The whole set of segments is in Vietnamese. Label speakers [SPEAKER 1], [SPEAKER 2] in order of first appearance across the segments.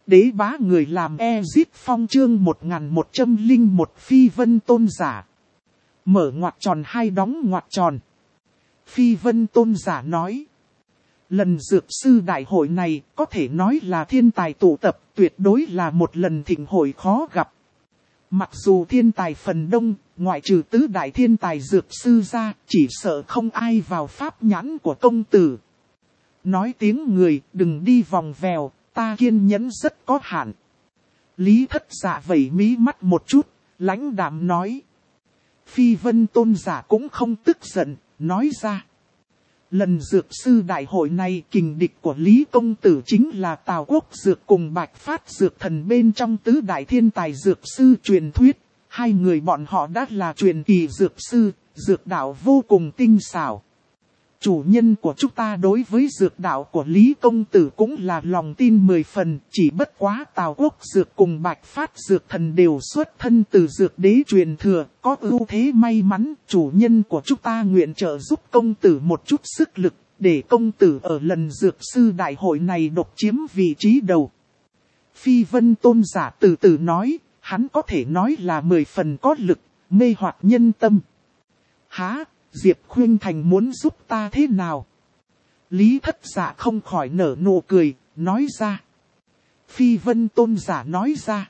[SPEAKER 1] Đế bá người làm Ezit Phong chương 1101 Phi Vân Tôn giả. Mở ngoặc tròn hai đóng ngoặc tròn. Phi Vân Tôn giả nói. Lần dược sư đại hội này có thể nói là thiên tài tụ tập, tuyệt đối là một lần thịnh hội khó gặp. Mặc dù thiên tài phần đông, ngoại trừ tứ đại thiên tài dược sư ra, chỉ sợ không ai vào pháp nhãn của công tử. Nói tiếng người, đừng đi vòng vèo, ta kiên nhẫn rất có hạn. Lý Thất Dạ vẩy mí mắt một chút, lãnh đạm nói. Phi Vân Tôn giả cũng không tức giận, nói ra. Lần dược sư đại hội này kình địch của Lý Công Tử chính là Tào Quốc Dược cùng Bạch Phát Dược Thần bên trong tứ đại thiên tài dược sư truyền thuyết. Hai người bọn họ đã là truyền kỳ dược sư, dược đạo vô cùng tinh xảo. Chủ nhân của chúng ta đối với dược đạo của Lý Công Tử cũng là lòng tin 10 phần, chỉ bất quá Tào Quốc Dược cùng Bạch Phát Dược Thần đều xuất thân từ dược đế truyền thừa, có ưu thế may mắn, chủ nhân của chúng ta nguyện trợ giúp công tử một chút sức lực, để công tử ở lần dược sư đại hội này độc chiếm vị trí đầu. Phi Vân Tôn giả từ từ nói, hắn có thể nói là 10 phần có lực, mê hoặc nhân tâm. Hả? Diệp Khuynh Thành muốn giúp ta thế nào? Lý Thất Dạ không khỏi nở nụ cười, nói ra. Phi Vân Tôn giả nói ra.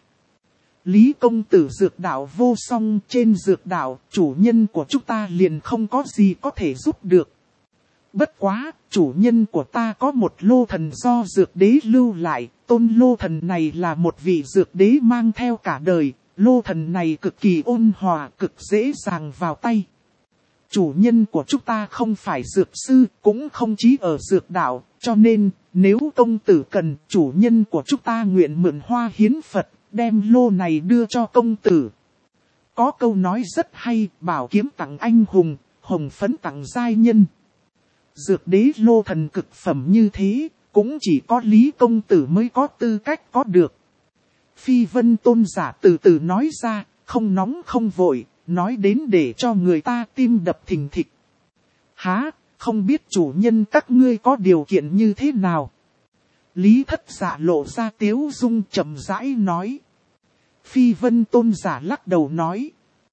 [SPEAKER 1] Lý công tử dược đạo vô song, trên dược đạo, chủ nhân của chúng ta liền không có gì có thể giúp được. Bất quá, chủ nhân của ta có một lô thần do dược đế lưu lại, tôn lô thần này là một vị dược đế mang theo cả đời, lô thần này cực kỳ ôn hòa, cực dễ dàng vào tay. Chủ nhân của chúng ta không phải dược sư, cũng không chí ở dược đạo, cho nên, nếu công tử cần, chủ nhân của chúng ta nguyện mượn hoa hiến Phật, đem lô này đưa cho công tử. Có câu nói rất hay, bảo kiếm tặng anh hùng, hồng phấn tặng giai nhân. Dược đế lô thần cực phẩm như thế, cũng chỉ có Lý công tử mới có tư cách có được. Phi Vân Tôn giả từ từ nói ra, không nóng không vội. Nói đến để cho người ta tim đập thình thịch. Hả, không biết chủ nhân các ngươi có điều kiện như thế nào? Lý Thất Dạ lộ ra tiếu dung chậm rãi nói. Phi Vân Tôn giả lắc đầu nói.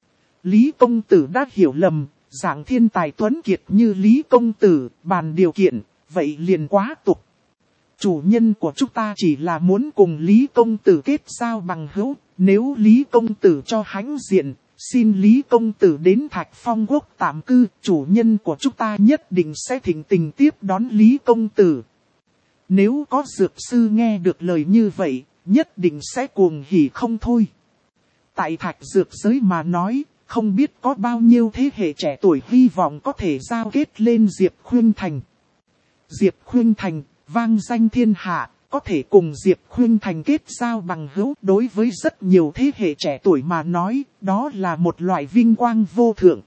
[SPEAKER 1] Lý công tử đã hiểu lầm, dạng thiên tài tuấn kiệt như Lý công tử, bàn điều kiện, vậy liền quá tục. Chủ nhân của chúng ta chỉ là muốn cùng Lý công tử kết giao bằng hữu, nếu Lý công tử cho hãnh diện, xin Lý công tử đến Thạch Phong Quốc tạm cư, chủ nhân của chúng ta nhất định sẽ thỉnh tình tiếp đón Lý công tử. Nếu có dược sư nghe được lời như vậy, nhất định sẽ cuồng hỉ không thôi. Tại Thạch dược giới mà nói, không biết có bao nhiêu thế hệ trẻ tuổi hy vọng có thể giao kết lên Diệp Khuynh Thành. Diệp Khuynh Thành, vang danh thiên hạ. Có thể cùng Diệp Khuynh Thành kết giao bằng hữu đối với rất nhiều thế hệ trẻ tuổi mà nói, đó là một loại vinh quang vô thượng.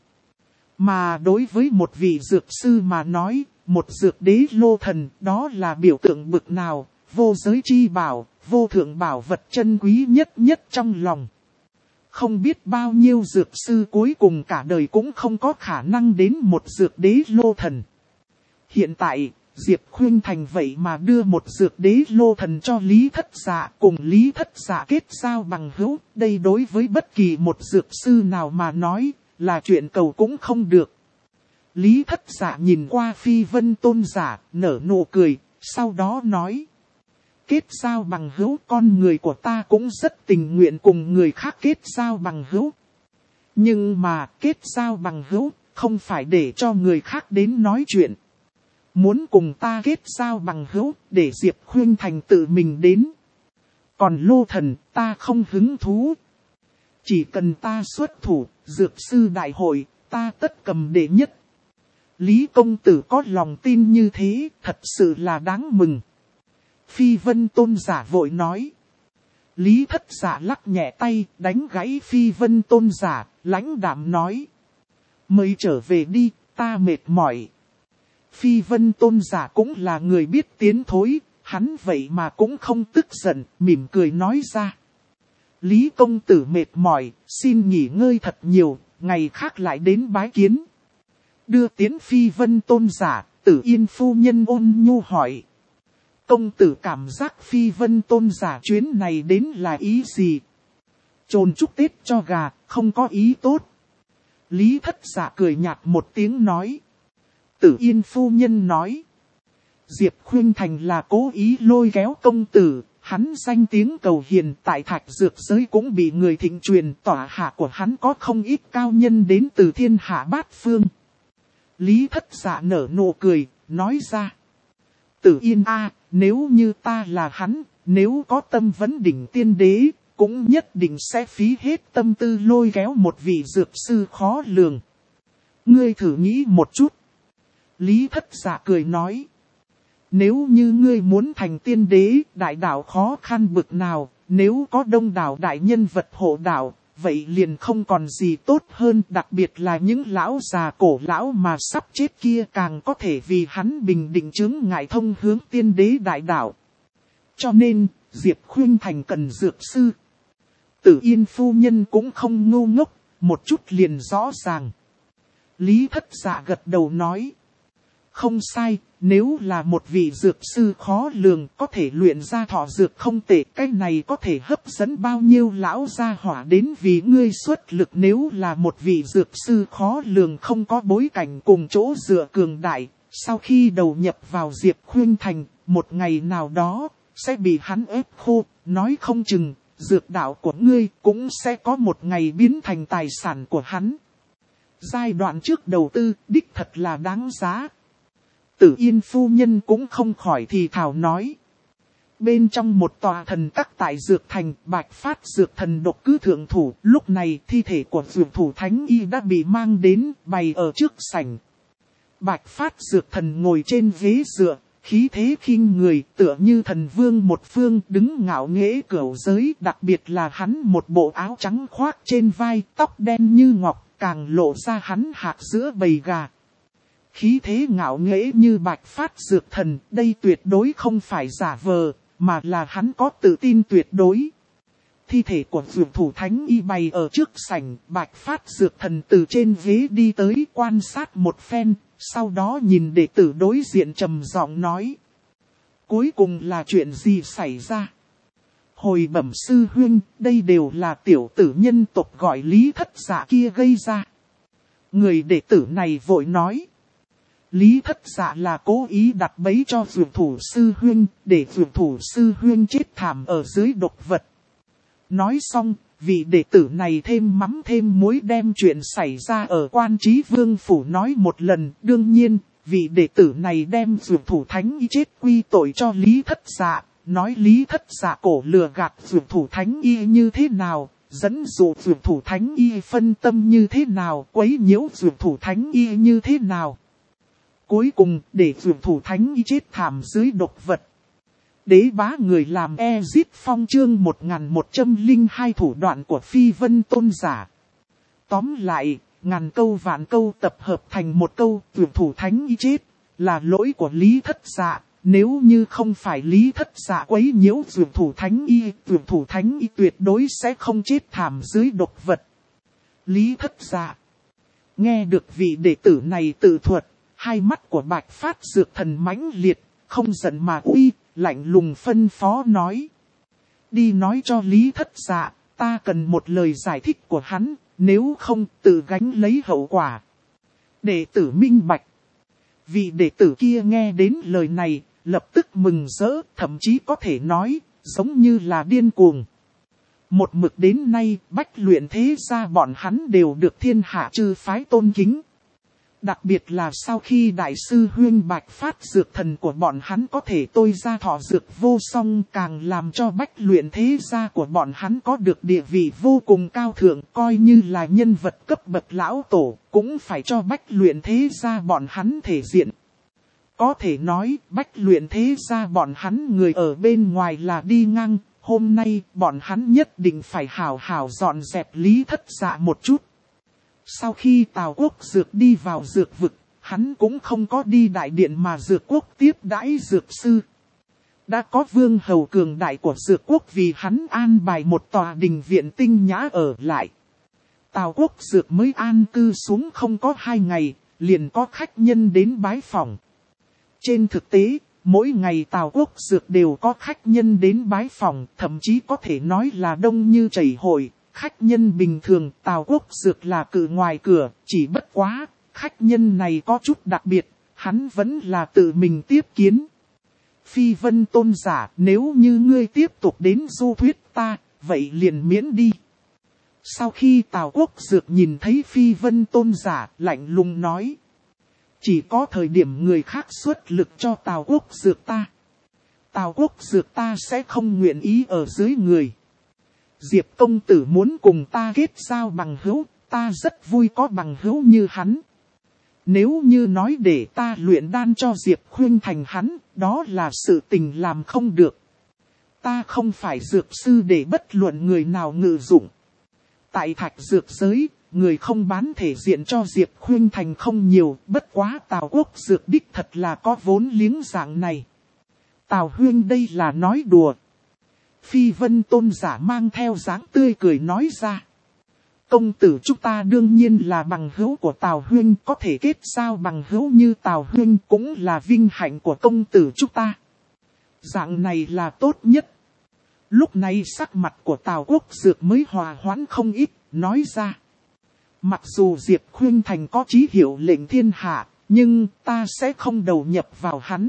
[SPEAKER 1] Mà đối với một vị dược sư mà nói, một dược đế lô thần, đó là biểu tượng bực nào, vô giới chi bảo, vô thượng bảo vật chân quý nhất nhất trong lòng. Không biết bao nhiêu dược sư cuối cùng cả đời cũng không có khả năng đến một dược đế lô thần. Hiện tại, Diệp Khuynh Thành vậy mà đưa một dược đế lô thần cho Lý Thất Dạ, cùng Lý Thất Dạ kết giao bằng hữu, đây đối với bất kỳ một dược sư nào mà nói, là chuyện cầu cũng không được. Lý Thất Dạ nhìn qua Phi Vân Tôn giả, nở nụ cười, sau đó nói. Kết giao bằng hữu, con người của ta cũng rất tình nguyện cùng người khác kết giao bằng hữu. Nhưng mà kết giao bằng hữu, không phải để cho người khác đến nói chuyện. Muốn cùng ta kết giao bằng hữu, để Diệp Khuynh Thành tự mình đến. Còn lô thần, ta không hứng thú. Chỉ cần ta xuất thủ, dược sư đại hội, ta tất cầm đệ nhất. Lý công tử có lòng tin như thế, thật sự là đáng mừng. Phi Vân Tôn giả vội nói. Lý Thất Dạ lắc nhẹ tay, đánh gãy Phi Vân Tôn giả, lãnh đạm nói. Mới trở về đi, ta mệt mỏi. Phi Vân Tôn giả cũng là người biết tiến thối, hắn vậy mà cũng không tức giận, mỉm cười nói ra. Lý công tử mệt mỏi, xin nghỉ ngơi thật nhiều, ngày khác lại đến bái kiến. Đưa tiến Phi Vân Tôn giả, Tử Yên phu nhân ôn nhu hỏi. Công tử cảm giác Phi Vân Tôn giả chuyến này đến là ý gì? Chồn chúc Tết cho gà, không có ý tốt. Lý Thất Dạ cười nhạt một tiếng nói. Tử Yên phu nhân nói. Diệp Khuynh Thành là cố ý lôi kéo công tử, hắn danh tiếng cầu hiền tại Thạch Dược giới cũng bị người thịnh truyền, tỏa hạ của hắn có không ít cao nhân đến từ thiên hạ bát phương. Lý Thất Dạ nở nụ cười, nói ra. Tử Yên a, nếu như ta là hắn, nếu có tâm vấn đỉnh tiên đế, cũng nhất định sẽ phí hết tâm tư lôi kéo một vị dược sư khó lường. Ngươi thử nghĩ một chút. Lý Thất Dạ cười nói. Nếu như ngươi muốn thành tiên đế, đại đạo khó khăn bực nào, nếu có đông đảo đại nhân vật hộ đạo, vậy liền không còn gì tốt hơn, đặc biệt là những lão già cổ lão mà sắp chết kia càng có thể vì hắn bình định chướng ngại thông hướng tiên đế đại đạo. Cho nên, Diệp Khuynh Thành cần dược sư. Tử Yên phu nhân cũng không ngu ngốc, một chút liền rõ ràng. Lý Thất Dạ gật đầu nói. Không sai, nếu là một vị dược sư khó lường có thể luyện ra thọ dược không tệ, cái này có thể hấp dẫn bao nhiêu lão gia hỏa đến vì ngươi xuất lực. Nếu là một vị dược sư khó lường không có bối cảnh cùng chỗ dựa cường đại, sau khi đầu nhập vào Diệp Khuynh Thành, một ngày nào đó, sẽ bị hắn ép khô, nói không chừng, dược đạo của ngươi cũng sẽ có một ngày biến thành tài sản của hắn. Giai đoạn trước đầu tư, đích thật là đáng giá. Tử Yên phu nhân cũng không khỏi thì thào nói. Bên trong một tòa thần các tại Dược Thành, Bạch Phát Dược Thần độc cứ thượng thủ, lúc này thi thể của Dược Thủ Thánh Y đã bị mang đến, bày ở trước sảnh. Bạch Phát Dược Thần ngồi trên ghế dựa, khí thế khinh người, tựa như thần vương một phương đứng ngạo nghễ cửu giới, đặc biệt là hắn một bộ áo trắng khoác trên vai, tóc đen như ngọc, càng lộ ra hắn hạc giữa bầy gà. Khí thế ngạo nghễ như Bạch Phát Dược Thần, đây tuyệt đối không phải giả vờ, mà là hắn có tự tin tuyệt đối. Thi thể của Dược Thủ Thánh Y bày ở trước sảnh, Bạch Phát Dược Thần từ trên ghế đi tới quan sát một phen, sau đó nhìn đệ tử đối diện trầm giọng nói. Cuối cùng là chuyện gì xảy ra? Hồi bẩm sư huynh, đây đều là tiểu tử nhân tộc gọi Lý Thất Dạ kia gây ra. Người đệ tử này vội nói. Lý Thất Dạ là cố ý đặt bẫy cho Dược Thủ sư huynh, để Dược Thủ sư huynh chết thảm ở dưới độc vật. Nói xong, vị đệ tử này thêm mắm thêm muối đem chuyện xảy ra ở Quan Chí Vương phủ nói một lần. Đương nhiên, vị đệ tử này đem Dược Thủ Thánh Y chết quy tội cho Lý Thất Dạ, nói Lý Thất Dạ cổ lừa gạt Dược Thủ Thánh Y như thế nào, dẫn dụ Dược Thủ Thánh Y phân tâm như thế nào, quấy nhiễu Dược Thủ Thánh Y như thế nào. Cuối cùng, để Dược Thủ Thánh Y chết thảm dưới độc vật. Đế bá người làm Ezit Phong chương 1102 thủ đoạn của Phi Vân Tôn giả. Tóm lại, ngàn câu vạn câu tập hợp thành một câu, Dược Thủ Thánh Y chết, là lỗi của Lý Thất Dạ. Nếu như không phải Lý Thất Dạ quấy nhiễu Dược Thủ Thánh Y tuyệt đối sẽ không chết thảm dưới độc vật. Lý Thất Dạ nghe được vị đệ tử này tự thuật, hai mắt của Bạch Phát Dược Thần mãnh liệt, không giận mà uy, lạnh lùng phân phó nói. Đi nói cho Lý Thất Dạ, ta cần một lời giải thích của hắn, nếu không tự gánh lấy hậu quả. Đệ tử minh bạch. Vị đệ tử kia nghe đến lời này, lập tức mừng rỡ, thậm chí có thể nói, giống như là điên cuồng. Một mực đến nay, Bách Luyện thế gia bọn hắn đều được thiên hạ chư phái tôn kính. Đặc biệt là sau khi đại sư huynh Bạch Phát Dược Thần của bọn hắn có thể tôi ra thọ dược vô song, càng làm cho Bách Luyện thế gia của bọn hắn có được địa vị vô cùng cao thượng, coi như là nhân vật cấp bậc lão tổ, cũng phải cho Bách Luyện thế gia bọn hắn thể diện. Có thể nói, Bách Luyện thế gia bọn hắn người ở bên ngoài là đi ngang, hôm nay bọn hắn nhất định phải hào hào dọn dẹp Lý Thất Dạ một chút. Sau khi Tào Quốc Dược đi vào dược vực, hắn cũng không có đi đại điện mà dược quốc tiếp đãi dược sư. Đã có vương hầu cường đại của dược quốc vì hắn an bài một tòa đình viện tinh nhã ở lại. Tào Quốc Dược mới an cư xuống không có 2 ngày, liền có khách nhân đến bái phỏng. Trên thực tế, mỗi ngày Tào Quốc Dược đều có khách nhân đến bái phòng, thậm chí có thể nói là đông như chảy hội. Khách nhân bình thường Tào Quốc Dược là cử ngoài cửa, chỉ bất quá, khách nhân này có chút đặc biệt, hắn vẫn là tự mình tiếp kiến. Phi Vân Tôn giả, nếu như ngươi tiếp tục đến du thuyết ta, vậy liền miễn đi. Sau khi Tào Quốc Dược nhìn thấy Phi Vân Tôn giả, lạnh lùng nói. Chỉ có thời điểm người khác xuất lực cho Tào Quốc Dược ta. Tào Quốc Dược ta sẽ không nguyện ý ở dưới người. Diệp công tử muốn cùng ta kết giao bằng hữu, ta rất vui có bằng hữu như hắn. Nếu như nói để ta luyện đan cho Diệp Khuynh Thành hắn, đó là sự tình làm không được. Ta không phải dược sư để bất luận người nào ngự dụng. Tại thạch dược giới, người không bán thể diện cho Diệp Khuynh Thành không nhiều, bất quá Tào Quốc Dược đích thật là có vốn liếng dạng này. Tào Huynh đây là nói đùa. Phi Vân Tôn giả mang theo dáng tươi cười nói ra. Công tử chúng ta đương nhiên là bằng hữu của Tào Huynh, có thể kết giao bằng hữu như Tào Huynh cũng là vinh hạnh của công tử chúng ta. Dạng này là tốt nhất. Lúc này sắc mặt của Tào Quốc Dược mới hòa hoãn không ít, nói ra. Mặc dù Diệp Khuynh Thành có chí hiệu lệnh thiên hạ, nhưng ta sẽ không đầu nhập vào hắn.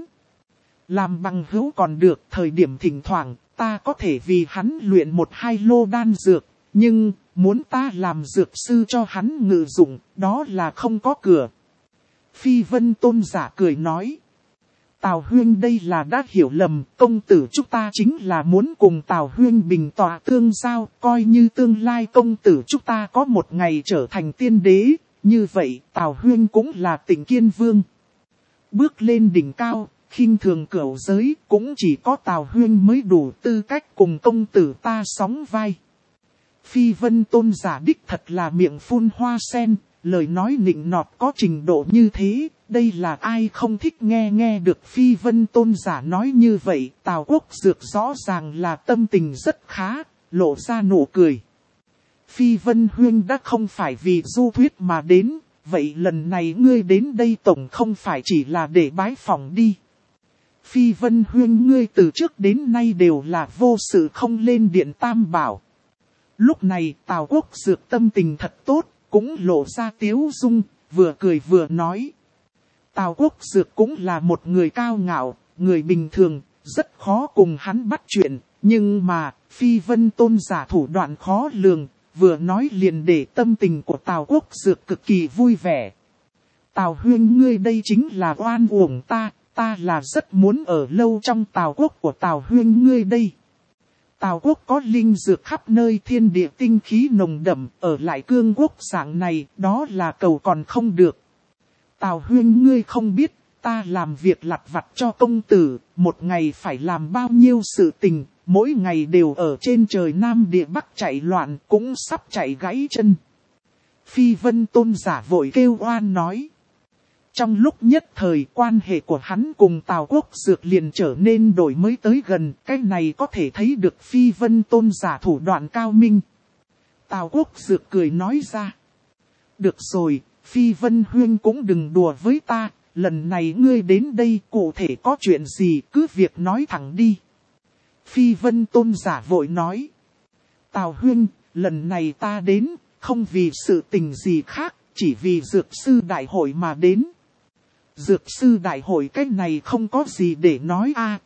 [SPEAKER 1] Làm bằng hữu còn được, thời điểm thỉnh thoảng, ta có thể vì hắn luyện 1-2 lô đan dược, nhưng muốn ta làm dược sư cho hắn ngự dụng, đó là không có cửa. Phi Vân Tôn giả cười nói. Tào Huynh đây là đã hiểu lầm, công tử chúng ta chính là muốn cùng Tào Huynh bình tọa tương giao, coi như tương lai công tử chúng ta có một ngày trở thành tiên đế, như vậy Tào Huynh cũng là Tịnh Kiên Vương. Bước lên đỉnh cao, khinh thường cửu giới, cũng chỉ có Tào Huynh mới đủ tư cách cùng công tử ta sóng vai. Phi Vân Tôn giả đích thật là miệng phun hoa sen, lời nói nịnh nọt có trình độ như thế, đây là ai không thích nghe được Phi Vân Tôn giả nói như vậy. Tào Quốc Dược rõ ràng là tâm tình rất khá, lộ ra nụ cười. Phi Vân Huynh đã không phải vì du thuyết mà đến, vậy lần này ngươi đến đây tổng không phải chỉ là để bái phỏng đi. Phi Vân Huynh ngươi từ trước đến nay đều là vô sự không lên điện tam bảo. Lúc này Tào Quốc Dược tâm tình thật tốt, cũng lộ ra tiếu dung, vừa cười vừa nói. Tào Quốc Dược cũng là một người cao ngạo, người bình thường, rất khó cùng hắn bắt chuyện, nhưng mà Phi Vân Tôn giả thủ đoạn khó lường, vừa nói liền để tâm tình của Tào Quốc Dược cực kỳ vui vẻ. Tào Huynh ngươi đây chính là oan uổng ta là rất muốn ở lâu trong Tào Quốc của Tào Huynh ngươi đây. Tào Quốc có linh dược khắp nơi thiên địa tinh khí nồng đậm, ở lại cương quốc dạng này, đó là cầu còn không được. Tào Huynh ngươi không biết, ta làm việc lặt vặt cho công tử, một ngày phải làm bao nhiêu sự tình, mỗi ngày đều ở trên trời Nam địa Bắc chạy loạn, cũng sắp chạy gãy chân. Phi Vân Tôn giả vội kêu oan nói. Trong lúc nhất thời quan hệ của hắn cùng Tào Quốc Dược liền trở nên đổi mới tới gần, cái này có thể thấy được Phi Vân Tôn giả thủ đoạn cao minh. Tào Quốc Dược cười nói ra. Được rồi, Phi Vân Huynh cũng đừng đùa với ta, lần này ngươi đến đây cụ thể có chuyện gì cứ việc nói thẳng đi. Phi Vân Tôn giả vội nói. Tào Huynh, lần này ta đến, không vì sự tình gì khác, chỉ vì dược sư đại hội mà đến. Dược sư đại hội cái này không có gì để nói a.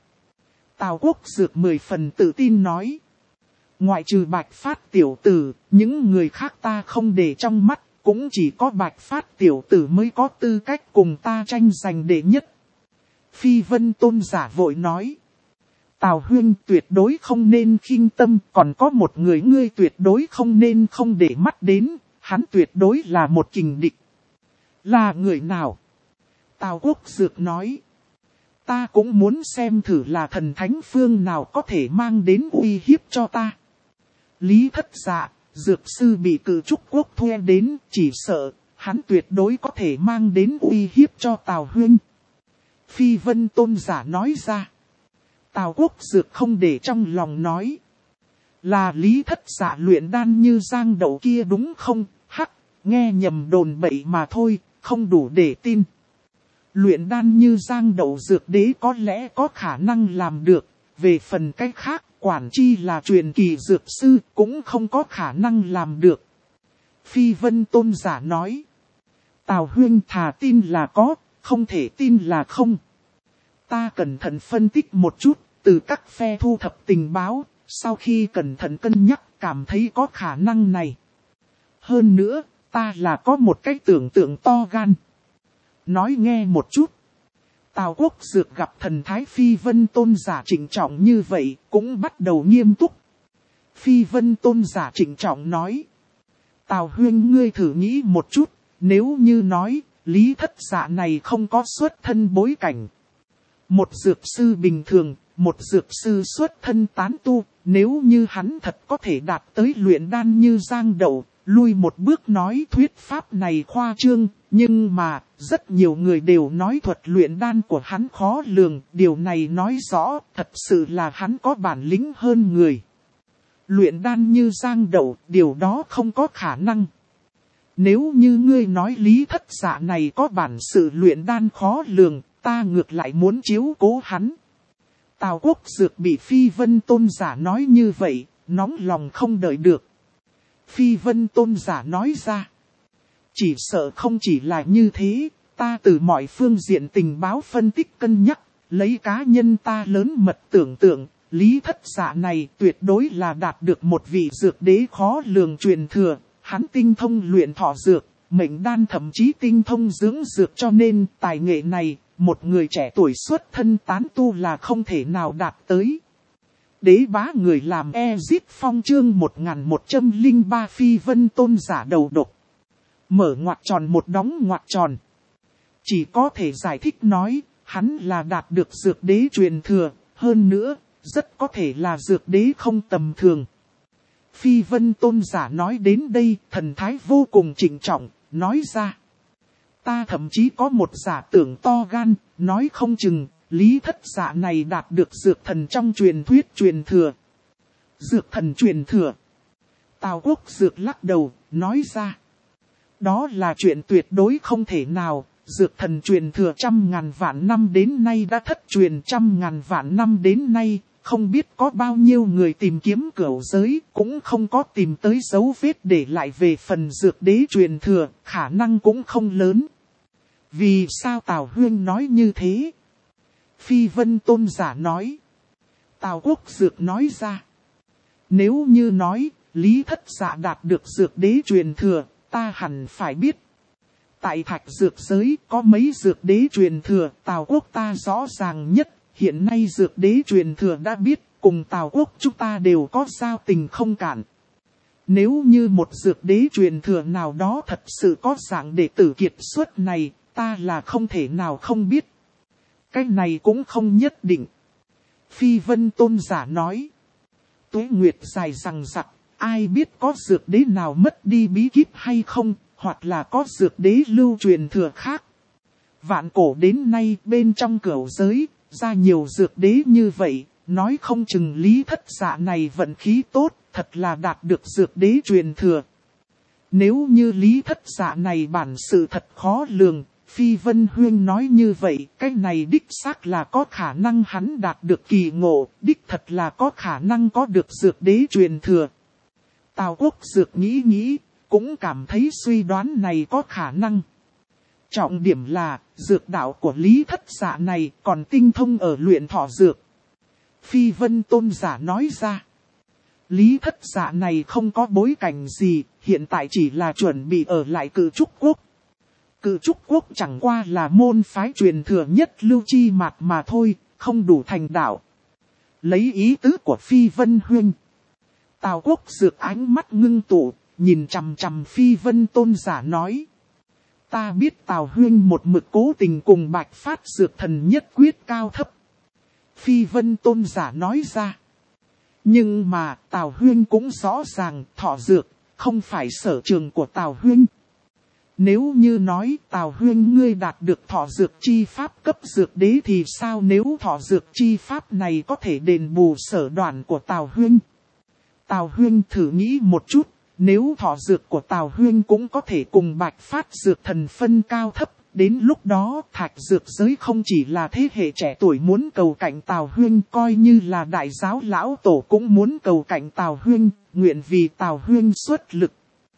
[SPEAKER 1] Tào Quốc Dược 10 phần tự tin nói. Ngoại trừ Bạch Phát tiểu tử, những người khác ta không để trong mắt, cũng chỉ có Bạch Phát tiểu tử mới có tư cách cùng ta tranh giành đệ nhất. Phi Vân Tôn giả vội nói. Tào Huynh tuyệt đối không nên khinh tâm, còn có một người ngươi tuyệt đối không nên không để mắt đến, hắn tuyệt đối là một kình địch. Là người nào? Tào Quốc Dược nói. Ta cũng muốn xem thử là thần thánh phương nào có thể mang đến uy hiếp cho ta. Lý Thất Dạ, dược sư bị cử trúc quốc thuê đến, chỉ sợ, hắn tuyệt đối có thể mang đến uy hiếp cho Tào Huynh. Phi Vân Tôn giả nói ra. Tào Quốc Dược không để trong lòng nói. Là Lý Thất Dạ luyện đan như giang đậu kia đúng không? Hắc, nghe nhầm đồn bậy mà thôi, không đủ để tin. luyện đan như Giang Đậu dược đế có lẽ có khả năng làm được, về phần cách khác, quản chi là truyền kỳ dược sư cũng không có khả năng làm được. Phi Vân Tôn giả nói. Tào Huyên thà tin là có, không thể tin là không. Ta cẩn thận phân tích một chút, từ các phe thu thập tình báo, sau khi cẩn thận cân nhắc cảm thấy có khả năng này. Hơn nữa, ta là có một cái tưởng tượng to gan. Nói nghe một chút. Tào Quốc Dược gặp thần thái Phi Vân Tôn giả trịnh trọng như vậy, cũng bắt đầu nghiêm túc. Phi Vân Tôn giả trịnh trọng nói. Tào Huyên ngươi thử nghĩ một chút, nếu như nói, Lý Thất Dạ này không có xuất thân bối cảnh. Một dược sư bình thường, một dược sư xuất thân tán tu, nếu như hắn thật có thể đạt tới luyện đan như Giang Đậu, lui một bước nói thuyết pháp này khoa trương, nhưng mà, rất nhiều người đều nói thuật luyện đan của hắn khó lường, điều này nói rõ, thật sự là hắn có bản lĩnh hơn người. Luyện đan như Giang Đậu, điều đó không có khả năng. Nếu như ngươi nói Lý Thất Dạ này có bản sự luyện đan khó lường, ta ngược lại muốn chiếu cố hắn. Tào Quốc Dược bị Phi Vân Tôn giả nói như vậy, nóng lòng không đợi được. Phi Vân Tôn giả nói ra. Chỉ sợ không chỉ là như thế, ta từ mọi phương diện tình báo phân tích cân nhắc, lấy cá nhân ta lớn mật tưởng tượng, Lý Thất Dạ này tuyệt đối là đạt được một vị dược đế khó lường truyền thừa, hắn tinh thông luyện thọ dược, mệnh đan thậm chí tinh thông dưỡng dược cho nên tài nghệ này, một người trẻ tuổi xuất thân tán tu là không thể nào đạt tới. Đế bá người làm Ezit Phong chương 1103 Phi Vân Tôn giả đầu độc. Mở ngoặc tròn một đóng ngoặc tròn. Chỉ có thể giải thích nói, hắn là đạt được dược đế truyền thừa, hơn nữa, rất có thể là dược đế không tầm thường. Phi Vân Tôn giả nói đến đây, thần thái vô cùng trịnh trọng, nói ra. Ta thậm chí có một giả tưởng to gan, nói không chừng, Lý Thất Dạ này đạt được dược thần trong truyền thuyết truyền thừa. Dược thần truyền thừa. Tào Quốc Dược lắc đầu, nói ra. Đó là chuyện tuyệt đối không thể nào, dược thần truyền thừa 100.000 vạn năm đến nay đã thất truyền 100.000 vạn năm đến nay, không biết có bao nhiêu người tìm kiếm cửu giới, cũng không có tìm tới dấu vết để lại về phần dược đế truyền thừa, khả năng cũng không lớn. Vì sao Tào Huyên nói như thế? Phi Vân Tôn giả nói. Tào Quốc Dược nói ra. Nếu như nói, Lý Thất Dạ đạt được dược đế truyền thừa, ta hẳn phải biết. Tại thạch dược giới có mấy dược đế truyền thừa, Tào Quốc ta rõ ràng nhất. Hiện nay dược đế truyền thừa đã biết, cùng Tào Quốc chúng ta đều có giao tình không cản. Nếu như một dược đế truyền thừa nào đó thật sự có dạng đệ tử kiệt xuất này, ta là không thể nào không biết. Cái này cũng không nhất định. Phi Vân Tôn giả nói. Tuế nguyệt dài rằng rặc, ai biết có dược đế nào mất đi bí kíp hay không, hoặc là có dược đế lưu truyền thừa khác. Vạn cổ đến nay bên trong cửu giới, ra nhiều dược đế như vậy, nói không chừng Lý Thất Dạ này vận khí tốt, thật là đạt được dược đế truyền thừa. Nếu như Lý Thất Dạ này bản sự thật khó lường, Phi Vân Huyên nói như vậy, cái này đích xác là có khả năng hắn đạt được kỳ ngộ, đích thật là có khả năng có được dược đế truyền thừa. Tào Quốc Dược nghĩ, cũng cảm thấy suy đoán này có khả năng. Trọng điểm là, dược đạo của Lý Thất Dạ này còn tinh thông ở luyện thọ dược. Phi Vân Tôn giả nói ra. Lý Thất Dạ này không có bối cảnh gì, hiện tại chỉ là chuẩn bị ở lại Cự Trúc Quốc. Cự Trúc Quốc chẳng qua là môn phái truyền thừa nhất Lưu Chi Mạt mà thôi, không đủ thành đạo. Lấy ý tứ của Phi Vân Huyên. Tào Quốc Dược ánh mắt ngưng tụ, nhìn chằm chằm Phi Vân Tôn giả nói. Ta biết Tào Huyên một mực cố tình cùng Bạch Phát Dược thần nhất quyết cao thấp. Phi Vân Tôn giả nói ra. Nhưng mà Tào Huyên cũng rõ ràng thọ dược, không phải sở trường của Tào Huyên. Nếu như nói Tào Huyên ngươi đạt được thọ dược chi pháp cấp dược đế thì sao nếu thọ dược chi pháp này có thể đền bù sở đoạn của Tào Huyên? Tào Huyên thử nghĩ một chút, nếu thọ dược của Tào Huyên cũng có thể cùng Bạch Phát Dược thần phân cao thấp, Đến lúc đó thạch dược giới không chỉ là thế hệ trẻ tuổi muốn cầu cạnh Tào Huyên, coi như là đại giáo lão tổ cũng muốn cầu cạnh Tào Huyên, nguyện vì Tào Huyên xuất lực.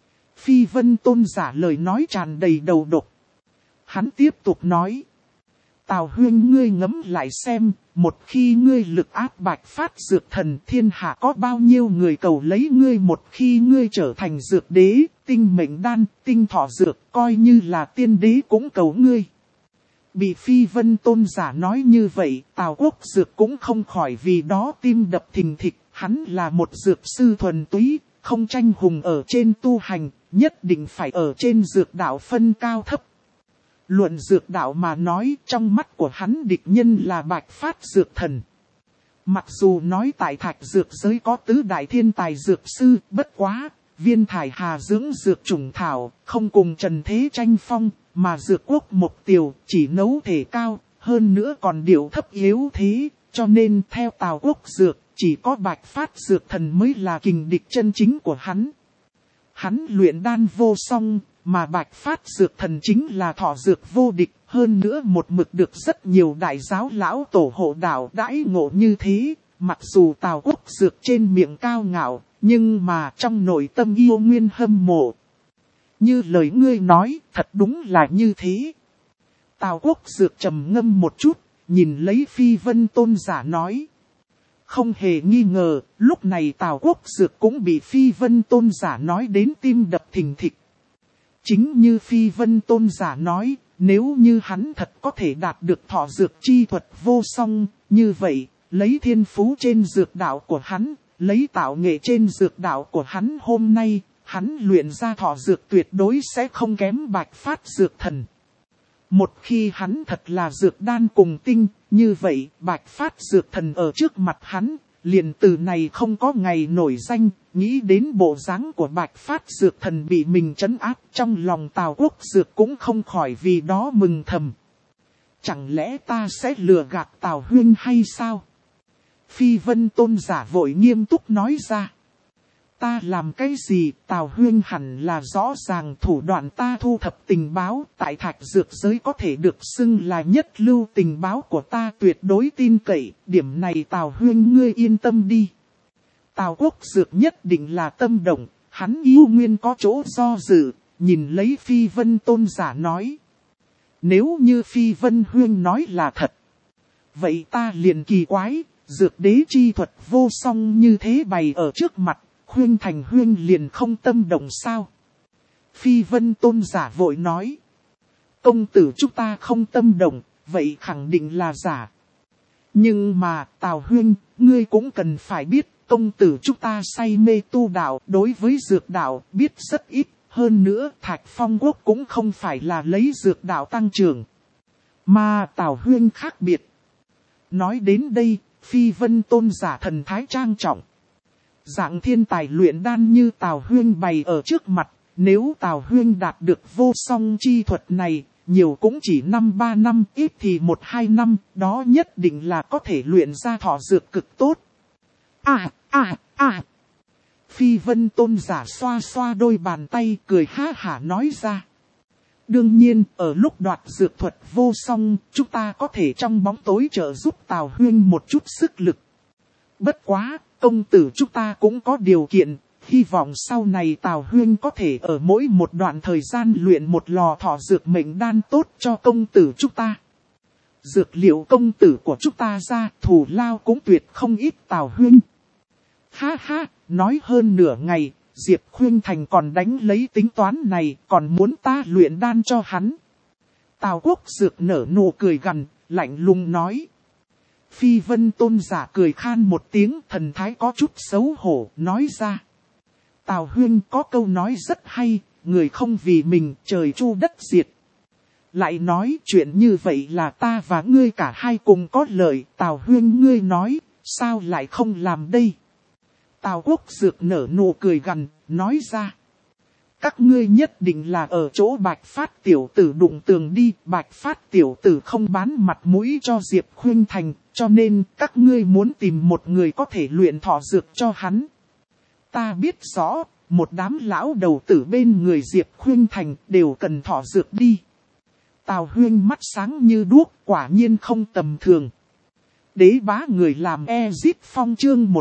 [SPEAKER 1] Phi Vân Tôn giả lời nói tràn đầy đầu độc. Hắn tiếp tục nói. Tào Huyên ngươi ngẫm lại xem, một khi ngươi lực áp Bạch Phát dược thần, thiên hạ có bao nhiêu người cầu lấy ngươi, một khi ngươi trở thành dược đế, tinh mệnh đan, tinh thọ dược, coi như là tiên đế cũng cầu ngươi. Bị Phi Vân Tôn giả nói như vậy, Tào Quốc Dược cũng không khỏi vì đó tim đập thình thịch, hắn là một dược sư thuần túy, không tranh hùng ở trên tu hành, nhất định phải ở trên dược đạo phân cao thấp. Luận dược đạo mà nói, trong mắt của hắn địch nhân là Bạch Phát dược thần. Mặc dù nói tại thạch dược giới có tứ đại thiên tài dược sư, bất quá, Viên Thải Hà dưỡng dược trùng thảo, không cùng trần thế tranh phong, mà dược quốc Mộc Tiều chỉ nấu thể cao, hơn nữa còn điệu thấp yếu thế, cho nên theo Tào Quốc Dược, chỉ có Bạch Phát dược thần mới là kình địch chân chính của hắn. Hắn luyện đan vô song, mà Bạch Phát dược thần chính là thọ dược vô địch, hơn nữa một mực được rất nhiều đại giáo lão tổ hộ đạo đãi ngộ như thế, mặc dù Tào Quốc Dược trên miệng cao ngạo, nhưng mà trong nội tâm yêu nguyên hâm mộ. Như lời ngươi nói, thật đúng là như thế. Tào Quốc Dược trầm ngâm một chút, nhìn lấy Phi Vân Tôn giả nói. Không hề nghi ngờ, lúc này Tào Quốc Dược cũng bị Phi Vân Tôn giả nói đến tim đập thình thịch. Chính như Phi Vân Tôn giả nói, nếu như hắn thật có thể đạt được thọ dược chi thuật vô song, như vậy, lấy thiên phú trên dược đạo của hắn, lấy tạo nghệ trên dược đạo của hắn hôm nay, hắn luyện ra thọ dược tuyệt đối sẽ không kém Bạch Phát dược thần. Một khi hắn thật là dược đan cùng tinh, như vậy Bạch Phát dược thần ở trước mặt hắn, liền từ này không có ngày nổi danh, nghĩ đến bộ dáng của Bạch Phát dược thần bị mình trấn áp, trong lòng Tào Quốc Dược cũng không khỏi vì đó mừng thầm. Chẳng lẽ ta sẽ lừa gạt Tào Huyên hay sao? Phi Vân Tôn giả vội nghiêm túc nói ra. Ta làm cái gì, Tào Huyên hẳn là rõ ràng, thủ đoạn ta thu thập tình báo, tại thạch dược giới có thể được xưng là nhất lưu tình báo của ta tuyệt đối tin cậy, điểm này Tào Huyên ngươi yên tâm đi. Tào Quốc Dược nhất định là tâm động, hắn yêu nguyên có chỗ do dự, nhìn lấy Phi Vân Tôn giả nói. Nếu như Phi Vân Huyên nói là thật, vậy ta liền kỳ quái, dược đế chi thuật vô song như thế bày ở trước mặt. Huyên Thành Huyên liền không tâm động sao? Phi Vân Tôn giả vội nói. Công tử chúng ta không tâm động, vậy khẳng định là giả. Nhưng mà Tào Huyên, ngươi cũng cần phải biết, công tử chúng ta say mê tu đạo, đối với dược đạo biết rất ít. Hơn nữa Thạch Phong Quốc cũng không phải là lấy dược đạo tăng trưởng. Mà Tào Huyên khác biệt. Nói đến đây, Phi Vân Tôn giả thần thái trang trọng. Dạng thiên tài luyện đan như Tào Huyên bày ở trước mặt, nếu Tào Huyên đạt được vô song chi thuật này, nhiều cũng chỉ 5-3 năm, ít thì 1-2 năm, đó nhất định là có thể luyện ra thọ dược cực tốt. Phi Vân Tôn giả xoa xoa đôi bàn tay cười ha hả nói ra. Đương nhiên, ở lúc đoạt dược thuật vô song, chúng ta có thể trong bóng tối trợ giúp Tào Huyên một chút sức lực. Bất quá, công tử chúng ta cũng có điều kiện, hy vọng sau này Tào Huyên có thể ở mỗi một đoạn thời gian luyện một lò thọ dược mệnh đan tốt cho công tử chúng ta. Dược liệu công tử của chúng ta ra, thù lao cũng tuyệt không ít Tào Huyên. Ha ha, nói hơn nửa ngày, Diệp Khuyên Thành còn đánh lấy tính toán này, còn muốn ta luyện đan cho hắn. Tào Quốc Dược nở nụ cười gằn, lạnh lùng nói. Phi Vân Tôn giả cười khan một tiếng, thần thái có chút xấu hổ, nói ra. Tào Huyên có câu nói rất hay, người không vì mình, trời chu đất diệt. Lại nói chuyện như vậy là ta và ngươi cả hai cùng có lợi, Tào Huyên ngươi nói, sao lại không làm đây? Tào Quốc Dược nở nụ cười gằn, nói ra. Các ngươi nhất định là ở chỗ Bạch Phát tiểu tử đụng tường đi, Bạch Phát tiểu tử không bán mặt mũi cho Diệp Khuyên Thành, cho nên các ngươi muốn tìm một người có thể luyện thọ dược cho hắn. Ta biết rõ, một đám lão đầu tử bên người Diệp Khuyên Thành đều cần thọ dược đi. Tào Huyên mắt sáng như đuốc, quả nhiên không tầm thường. Đế bá người làm Ezit Phong chương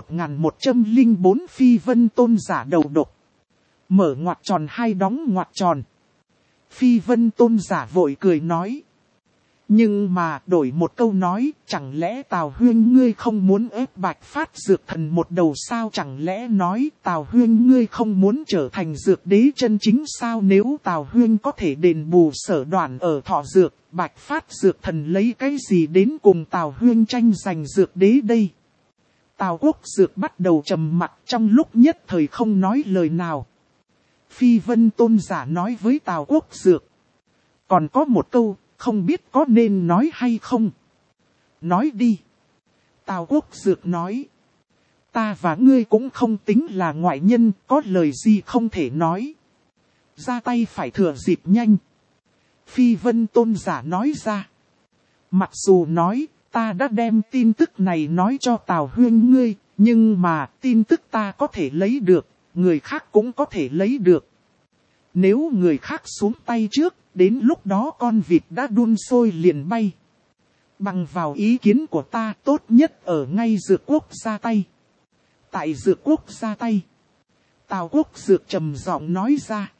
[SPEAKER 1] 1104 Phi Vân Tôn giả đầu độc. Mở ngoặc tròn hai đóng ngoặc tròn. Phi Vân Tôn giả vội cười nói. Nhưng mà đổi một câu nói, chẳng lẽ Tào Huyên ngươi không muốn ép Bạch Phát Dược Thần một đầu sao? Chẳng lẽ nói Tào Huyên ngươi không muốn trở thành dược đế chân chính sao? Nếu Tào Huyên có thể đền bù Sở Đoản ở Thọ Dược, Bạch Phát Dược Thần lấy cái gì đến cùng Tào Huyên tranh giành dược đế đây? Tào Quốc Dược bắt đầu trầm mặc, trong lúc nhất thời không nói lời nào. Phi Vân Tôn giả nói với Tào Quốc Dược. Còn có một câu, không biết có nên nói hay không? Nói đi. Tào Quốc Dược nói. Ta và ngươi cũng không tính là ngoại nhân, có lời gì không thể nói. Ra tay phải thừa dịp nhanh. Phi Vân Tôn giả nói ra. Mặc dù nói, ta đã đem tin tức này nói cho Tào Huyên ngươi, nhưng mà tin tức ta có thể lấy được, người khác cũng có thể lấy được. Nếu người khác xuống tay trước, đến lúc đó con vịt đã đun sôi liền bay. Bằng vào ý kiến của ta, tốt nhất ở ngay Dược Quốc ra tay. Tại Dược Quốc ra tay. Tào Quốc Dược trầm giọng nói ra.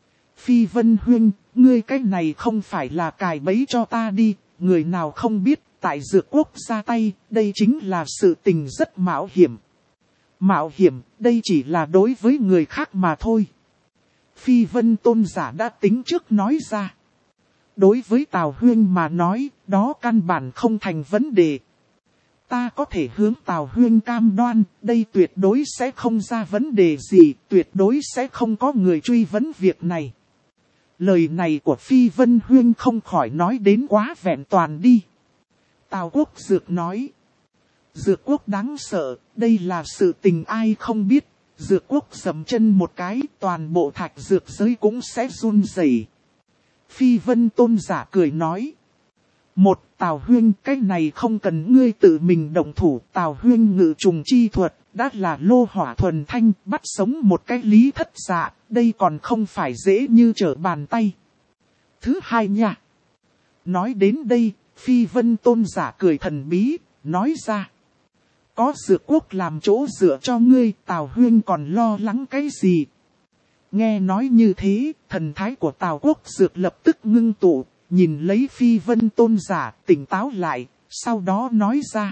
[SPEAKER 1] Phi Vân Huyên, ngươi cái này không phải là cài bẫy cho ta đi, người nào không biết, tại Dược Quốc ra tay, đây chính là sự tình rất mạo hiểm. Mạo hiểm, đây chỉ là đối với người khác mà thôi. Phi Vân Tôn giả đã tính trước nói ra. Đối với Tào Huyên mà nói, đó căn bản không thành vấn đề. Ta có thể hướng Tào Huyên cam đoan, đây tuyệt đối sẽ không ra vấn đề gì, tuyệt đối sẽ không có người truy vấn việc này. Lời này của Phi Vân Huyên không khỏi nói đến quá vẹn toàn đi. Tào Quốc Dược nói. Dược Quốc đáng sợ, đây là sự tình ai không biết. Dược Quốc dầm chân một cái, toàn bộ thạch dược giới cũng sẽ run rẩy. Phi Vân Tôn giả cười nói. Một, Tào Huyên, cái này không cần ngươi tự mình động thủ. Tào Huyên ngự trùng chi thuật, đã là lô hỏa thuần thanh, bắt sống một cái lý thất dạ, đây còn không phải dễ như trở bàn tay. Thứ hai nha. Nói đến đây, Phi Vân Tôn giả cười thần bí, nói ra. Có Dược Quốc làm chỗ dựa cho ngươi, Tào Huyên còn lo lắng cái gì? Nghe nói như thế, thần thái của Tào Quốc Dược lập tức ngưng tụ, nhìn lấy Phi Vân Tôn giả tỉnh táo lại, sau đó nói ra.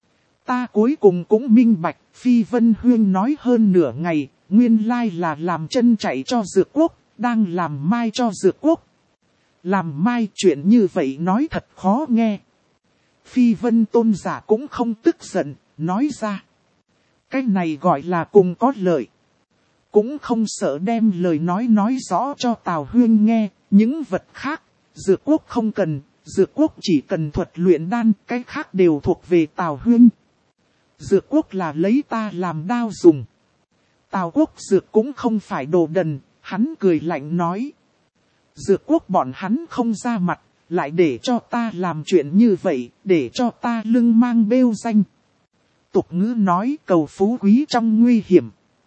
[SPEAKER 1] Ta cuối cùng cũng minh bạch, Phi Vân Huyên nói hơn nửa ngày, nguyên lai là làm chân chạy cho Dược Quốc, đang làm mai cho Dược Quốc. Làm mai chuyện như vậy nói thật khó nghe. Phi Vân Tôn giả cũng không tức giận, nói ra. Cái này gọi là cùng có lợi. Cũng không sợ đem lời nói rõ cho Tào Huyên nghe, những vật khác, Dược Quốc không cần, Dược Quốc chỉ cần thuật luyện đan, cái khác đều thuộc về Tào Huyên. Dược Quốc là lấy ta làm đao dùng. Tào Quốc Dược cũng không phải đồ đần, hắn cười lạnh nói. Dược Quốc bọn hắn không ra mặt, lại để cho ta làm chuyện như vậy, để cho ta lưng mang bêu danh. Tục ngữ nói cầu phú quý trong nguy hiểm.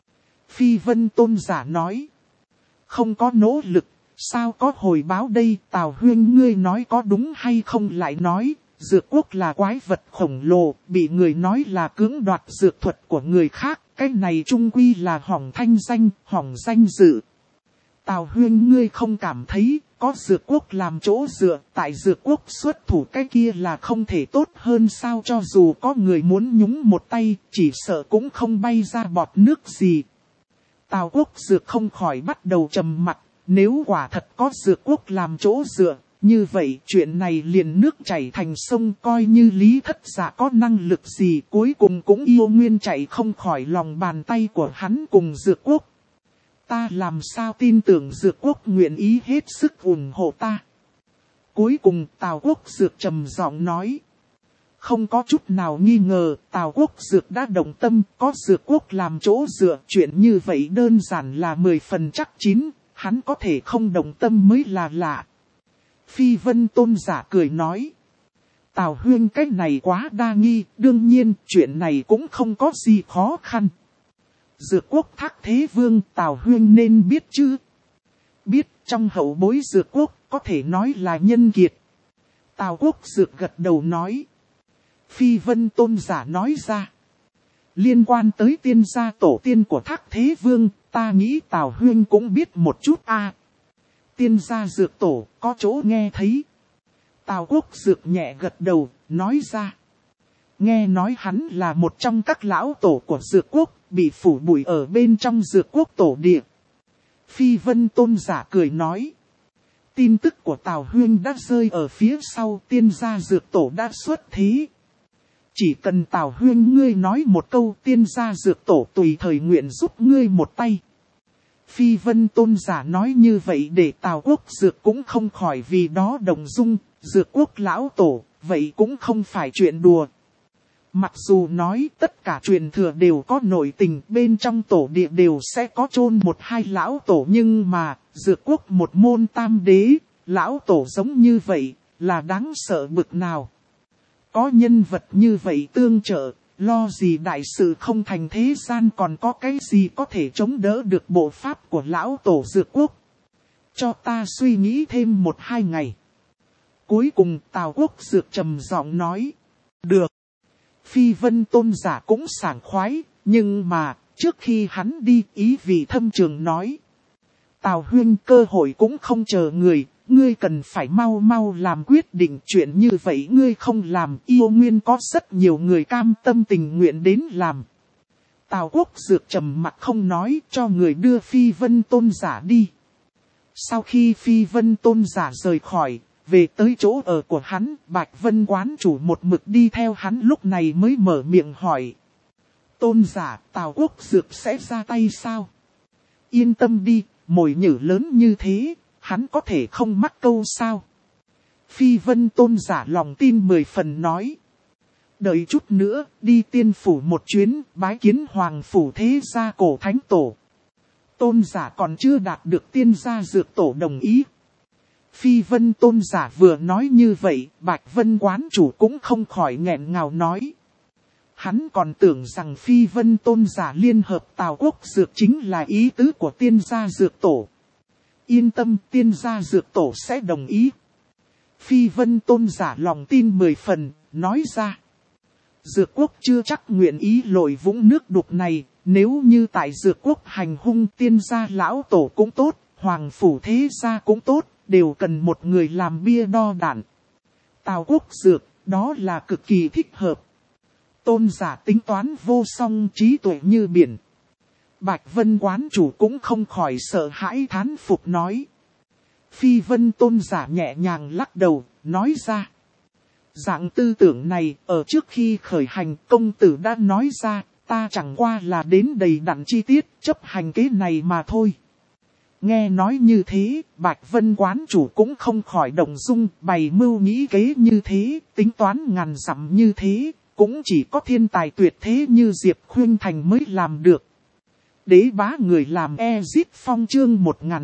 [SPEAKER 1] Phi Vân Tôn giả nói. Không có nỗ lực, sao có hồi báo đây? Tào Huyên ngươi nói có đúng hay không? Lại nói, Dược Quốc là quái vật khổng lồ, bị người nói là cưỡng đoạt dược thuật của người khác. Cái này trung quy là hỏng thanh danh, hỏng danh dự. Tào Huyên ngươi không cảm thấy, có Dược Quốc làm chỗ dựa, tại Dược Quốc xuất thủ cái kia là không thể tốt hơn sao? Cho dù có người muốn nhúng một tay, chỉ sợ cũng không bay ra bọt nước gì. Tào Quốc Dược không khỏi bắt đầu trầm mặt, nếu quả thật có Dược Quốc làm chỗ dựa, như vậy chuyện này liền nước chảy thành sông, coi như Lý Thất Dạ có năng lực gì cuối cùng cũng yêu nguyên chạy không khỏi lòng bàn tay của hắn cùng Dược Quốc. Ta làm sao tin tưởng Dược Quốc nguyện ý hết sức ủng hộ ta. Cuối cùng Tào Quốc Dược trầm giọng nói. Không có chút nào nghi ngờ, Tào Quốc Dược đã động tâm, có Dược Quốc làm chỗ dựa, chuyện như vậy đơn giản là 10 phần chắc chín, hắn có thể không động tâm mới là lạ. Phi Vân Tôn giả cười nói. Tào Huyên cách này quá đa nghi, đương nhiên chuyện này cũng không có gì khó khăn. Dược Quốc Thác Thế Vương Tào Huyên nên biết chứ. Biết trong hậu bối Dược Quốc có thể nói là nhân kiệt. Tào Quốc Dược gật đầu nói. Phi Vân Tôn giả nói ra. Liên quan tới tiên gia tổ tiên của Thác Thế Vương, ta nghĩ Tào Huyên cũng biết một chút a. Tiên gia Dược Tổ có chỗ nghe thấy. Tào Quốc Dược nhẹ gật đầu, nói ra. Nghe nói hắn là một trong các lão tổ của Dược Quốc, bị phủ bụi ở bên trong Dược Quốc tổ địa. Phi Vân Tôn giả cười nói. Tin tức của Tào Huyên đã rơi ở phía sau, tiên gia Dược Tổ đã xuất thế. Chỉ cần Tào Huyên ngươi nói một câu, tiên gia Dược Tổ tùy thời nguyện giúp ngươi một tay. Phi Vân Tôn giả nói như vậy để Tào Quốc Dược cũng không khỏi vì đó động dung. Dược Quốc lão tổ, vậy cũng không phải chuyện đùa. Mặc dù nói tất cả truyền thừa đều có nội tình, bên trong tổ địa đều sẽ có chôn một hai lão tổ, nhưng mà Dược Quốc một môn tam đế, lão tổ giống như vậy là đáng sợ bực nào. Có nhân vật như vậy tương trợ, lo gì đại sự không thành, thế gian còn có cái gì có thể chống đỡ được bộ pháp của lão tổ Dược Quốc. Cho ta suy nghĩ thêm 1-2 ngày. Cuối cùng Tào Quốc Dược trầm giọng nói. Được. Phi Vân Tôn giả cũng sảng khoái, nhưng mà trước khi hắn đi, ý vị thâm trường nói. Tào Huyên, cơ hội cũng không chờ người, ngươi cần phải mau mau làm quyết định, chuyện như vậy ngươi không làm, yêu nguyên có rất nhiều người cam tâm tình nguyện đến làm. Tào Quốc Dược trầm mặc không nói, cho người đưa Phi Vân Tôn giả đi. Sau khi Phi Vân Tôn giả rời khỏi, về tới chỗ ở của hắn, Bạch Vân quán chủ một mực đi theo hắn, lúc này mới mở miệng hỏi. Tôn giả, Tào Quốc Dược sẽ ra tay sao? Yên tâm đi, mồi nhử lớn như thế, hắn có thể không mắc câu sao? Phi Vân Tôn giả lòng tin 10 phần nói. Đợi chút nữa, đi tiên phủ một chuyến, bái kiến Hoàng phủ thế gia cổ thánh tổ. Tôn giả còn chưa đạt được tiên gia Dược Tổ đồng ý. Phi Vân Tôn giả vừa nói như vậy, Bạch Vân quán chủ cũng không khỏi nghẹn ngào nói. Hắn còn tưởng rằng Phi Vân Tôn giả liên hợp Tào Quốc Dược chính là ý tứ của tiên gia Dược Tổ. Yên tâm, tiên gia Dược Tổ sẽ đồng ý. Phi Vân Tôn giả lòng tin 10 phần, nói ra. Dược Quốc chưa chắc nguyện ý lội vũng nước đục này, nếu như tại Dược Quốc hành hung, tiên gia lão tổ cũng tốt, Hoàng phủ thế gia cũng tốt, đều cần một người làm bia đo đạn. Tào Quốc Dược, đó là cực kỳ thích hợp. Tôn giả tính toán vô song, trí tuệ như biển. Bạch Vân quán chủ cũng không khỏi sợ hãi thán phục nói. Phi Vân Tôn giả nhẹ nhàng lắc đầu, nói ra. Dạng tư tưởng này, ở trước khi khởi hành, công tử đã nói ra, ta chẳng qua là đến đầy đặn chi tiết, chấp hành kế này mà thôi. Nghe nói như thế, Bạch Vân quán chủ cũng không khỏi động dung, bày mưu nghĩ kế như thế, tính toán ngàn dặm như thế, cũng chỉ có thiên tài tuyệt thế như Diệp Khuynh Thành mới làm được. Đế bá người làm Ezit Phong chương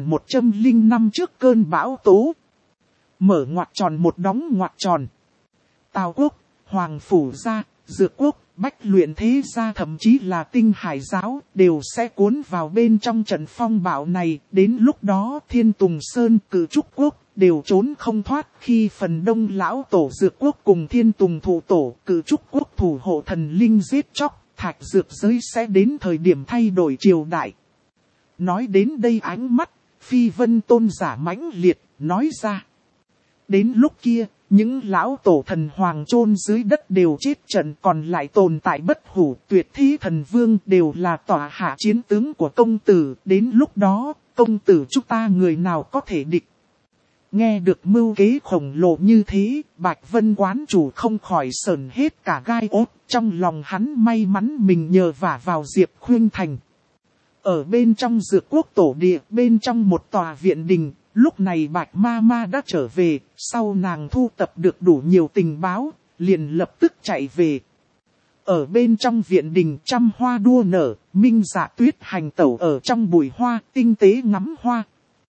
[SPEAKER 1] 1105 trước cơn bão tố. Mở ngoặc tròn một đóng ngoặc tròn. Tào Quốc, Hoàng phủ gia, Dược Quốc, Bách luyện thế gia, thậm chí là Tinh Hải giáo đều sẽ cuốn vào bên trong trận phong bạo này. Đến lúc đó Thiên Tùng Sơn, Cử Trúc Quốc đều trốn không thoát, khi phần đông lão tổ Dược Quốc cùng Thiên Tùng thủ tổ, Cử Trúc Quốc thủ hộ thần linh giết chóc, Thạch Dược giới sẽ đến thời điểm thay đổi triều đại. Nói đến đây ánh mắt, Phi Vân Tôn giả mãnh liệt, nói ra. Đến lúc kia, những lão tổ thần hoàng chôn dưới đất đều chết trận, còn lại tồn tại bất hủ tuyệt thế thần vương đều là tọa hạ chiến tướng của công tử. Đến lúc đó, công tử chúng ta người nào có thể địch. Nghe được mưu kế khổng lồ như thế, Bạch Vân quán chủ không khỏi sởn hết cả gai ốt. Trong lòng hắn may mắn mình nhờ vả vào Diệp Khuynh Thành. Ở bên trong Dược Quốc tổ địa, bên trong một tòa viện đình, lúc này Bạch Ma Ma đã trở về, sau nàng thu tập được đủ nhiều tình báo, liền lập tức chạy về. Ở bên trong viện đình, trăm hoa đua nở, Minh Dạ Tuyết hành tẩu ở trong bụi hoa, tinh tế ngắm hoa.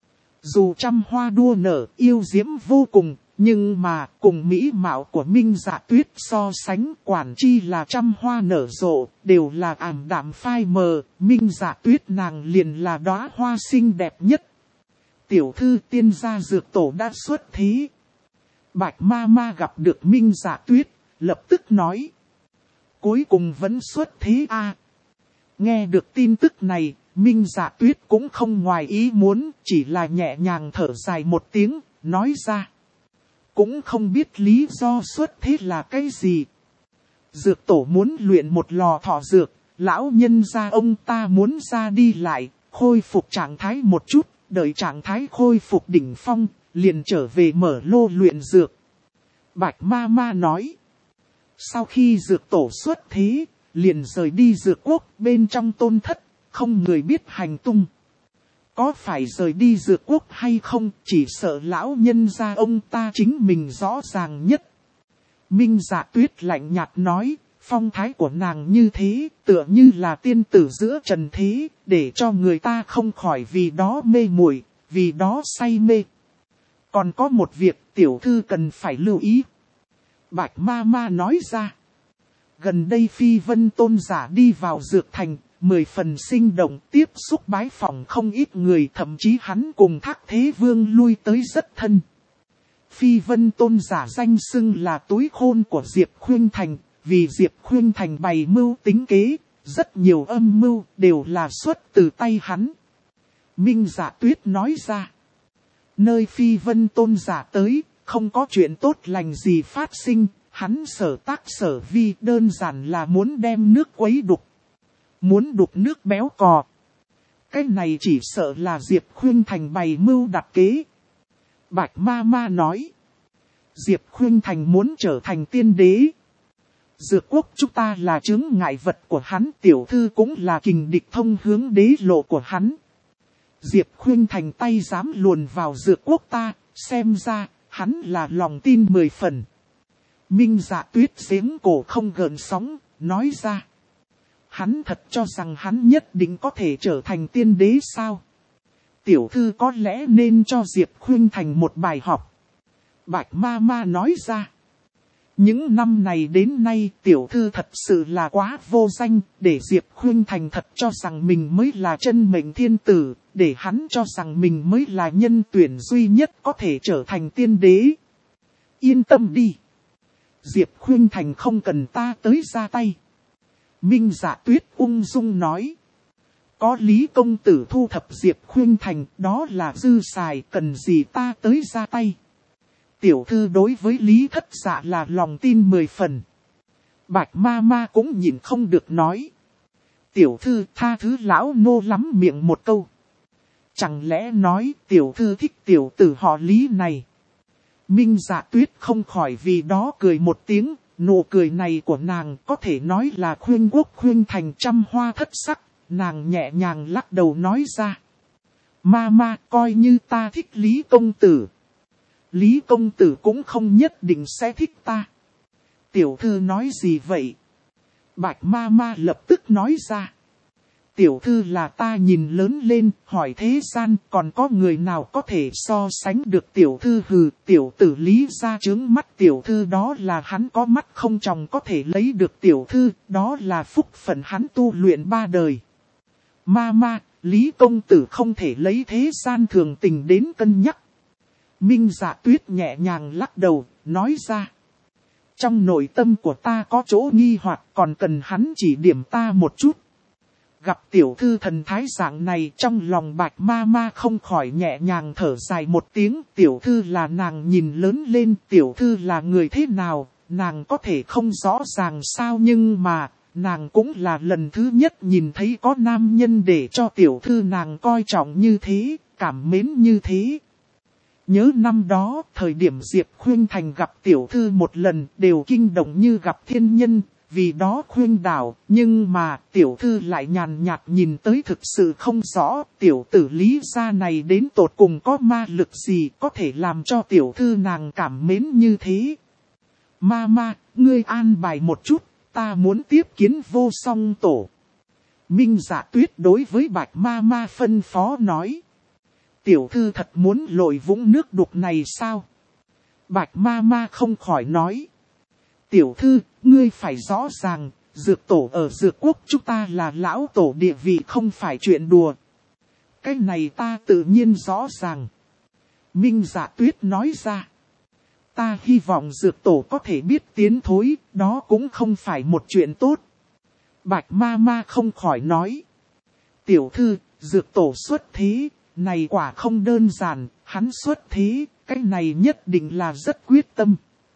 [SPEAKER 1] Dù trăm hoa đua nở, yêu diễm vô cùng, nhưng mà cùng mỹ mạo của Minh Dạ Tuyết so sánh, quản chi là trăm hoa nở rộ, đều là ảm đạm phai mờ, Minh Dạ Tuyết nàng liền là đóa hoa xinh đẹp nhất. Tiểu thư, tiên gia dược tổ đã xuất thế. Bạch ma ma gặp được Minh Dạ Tuyết, lập tức nói. Cuối cùng vẫn xuất thế a. Nghe được tin tức này, Minh Dạ Tuyết cũng không ngoài ý muốn, chỉ là nhẹ nhàng thở dài một tiếng, nói ra. Cũng không biết lý do xuất thế là cái gì. Dược tổ muốn luyện một lò thọ dược, lão nhân gia ông ta muốn ra đi lại, khôi phục trạng thái một chút, đợi trạng thái khôi phục đỉnh phong, liền trở về mở lô luyện dược. Bạch ma ma nói. Sau khi dược tổ xuất thế, liền rời đi dược quốc bên trong tôn thất, không người biết hành tung. Có phải rời đi dược quốc hay không, chỉ sợ lão nhân gia ông ta chính mình rõ ràng nhất. Minh Dạ Tuyết lạnh nhạt nói, phong thái của nàng như thế, tựa như là tiên tử giữa trần thế, để cho người ta không khỏi vì đó mê muội, vì đó say mê. Còn có một việc tiểu thư cần phải lưu ý. Bạch ma ma nói ra. Gần đây Phi Vân Tôn giả đi vào dược thành, 10 phần sinh động, tiếp xúc bái phỏng không ít người, thậm chí hắn cùng Thác Thế Vương lui tới rất thân. Phi Vân Tôn giả danh xưng là túi khôn của Diệp Khuynh Thành, vì Diệp Khuynh Thành bày mưu tính kế, rất nhiều âm mưu đều là xuất từ tay hắn. Minh Dạ Tuyết nói ra. Nơi Phi Vân Tôn giả tới, không có chuyện tốt lành gì phát sinh, hắn sở tác sở vi đơn giản là muốn đem nước quấy đục. Muốn đục nước béo cò. Cái này chỉ sợ là Diệp Khuynh Thành bày mưu đặt kế. Bạch ma ma nói. Diệp Khuynh Thành muốn trở thành tiên đế. Dược quốc chúng ta là chướng ngại vật của hắn, tiểu thư cũng là kình địch thông hướng đế lộ của hắn. Diệp Khuynh Thành tay dám luồn vào dược quốc ta, xem ra, hắn là lòng tin 10 phần. Minh Dạ Tuyết giếng cổ không gợn sóng, nói ra. Hắn thật cho rằng hắn nhất định có thể trở thành tiên đế sao? Tiểu thư có lẽ nên cho Diệp Khuynh Thành một bài học. Bạch ma ma nói ra. Những năm này đến nay tiểu thư thật sự là quá vô danh, để Diệp Khuynh Thành thật cho rằng mình mới là chân mệnh thiên tử, để hắn cho rằng mình mới là nhân tuyển duy nhất có thể trở thành tiên đế. Yên tâm đi. Diệp Khuynh Thành không cần ta tới ra tay. Minh Dạ Tuyết ung dung nói. Có Lý công tử thu thập Diệp Khuynh Thành, đó là dư xài, cần gì ta tới ra tay. Tiểu thư đối với Lý Thất Dạ là lòng tin 10 phần. Bạch ma ma cũng nhìn không được nói. Tiểu thư tha thứ lão nô lắm miệng một câu. Chẳng lẽ nói tiểu thư thích tiểu tử họ Lý này. Minh Dạ Tuyết không khỏi vì đó cười một tiếng. Nụ cười này của nàng có thể nói là khuyên quốc khuyên thành trăm hoa thất sắc. Nàng nhẹ nhàng lắc đầu nói ra. Ma coi như ta thích Lý công tử. Lý công tử cũng không nhất định sẽ thích ta. Tiểu thư nói gì vậy? Bạch ma ma lập tức nói ra. Tiểu thư là ta nhìn lớn lên, hỏi thế gian còn có người nào có thể so sánh được tiểu thư hừ. Tiểu tử Lý ra trướng mắt tiểu thư, đó là hắn có mắt không tròng có thể lấy được tiểu thư, đó là phúc phận hắn tu luyện 3 đời. Ma, Lý công tử không thể lấy thế gian thường tình đến cân nhắc. Minh Dạ Tuyết nhẹ nhàng lắc đầu, nói ra. Trong nội tâm của ta có chỗ nghi hoặc, còn cần hắn chỉ điểm ta một chút. Gặp tiểu thư thần thái dạng này, trong lòng Bạch ma ma không khỏi nhẹ nhàng thở dài một tiếng. Tiểu thư là nàng nhìn lớn lên, tiểu thư là người thế nào, nàng có thể không rõ ràng sao, nhưng mà nàng cũng là lần thứ nhất nhìn thấy có nam nhân để cho tiểu thư nàng coi trọng như thế, cảm mến như thế. Nhớ năm đó, thời điểm Diệp Khuynh Thành gặp tiểu thư một lần đều kinh động như gặp thiên nhân, vì đó khuyên đảo, nhưng mà tiểu thư lại nhàn nhạt nhìn tới thực sự không rõ, tiểu tử Lý gia này đến tột cùng có ma lực gì có thể làm cho tiểu thư nàng cảm mến như thế. Ma, ngươi an bài một chút, ta muốn tiếp kiến Vô Song Tổ. Minh Dạ Tuyết đối với Bạch ma ma phân phó nói. Tiểu thư thật muốn lội vũng nước đục này sao? Bạch ma ma không khỏi nói. Tiểu thư, ngươi phải rõ ràng, dược tổ ở dược quốc chúng ta là lão tổ, địa vị không phải chuyện đùa. Cái này ta tự nhiên rõ ràng. Minh Dạ Tuyết nói ra. Ta hy vọng dược tổ có thể biết tiến thối, đó cũng không phải một chuyện tốt. Bạch ma ma không khỏi nói. Tiểu thư, dược tổ xuất thế, này quả không đơn giản, hắn xuất thế, cái này nhất định là rất quyết tâm.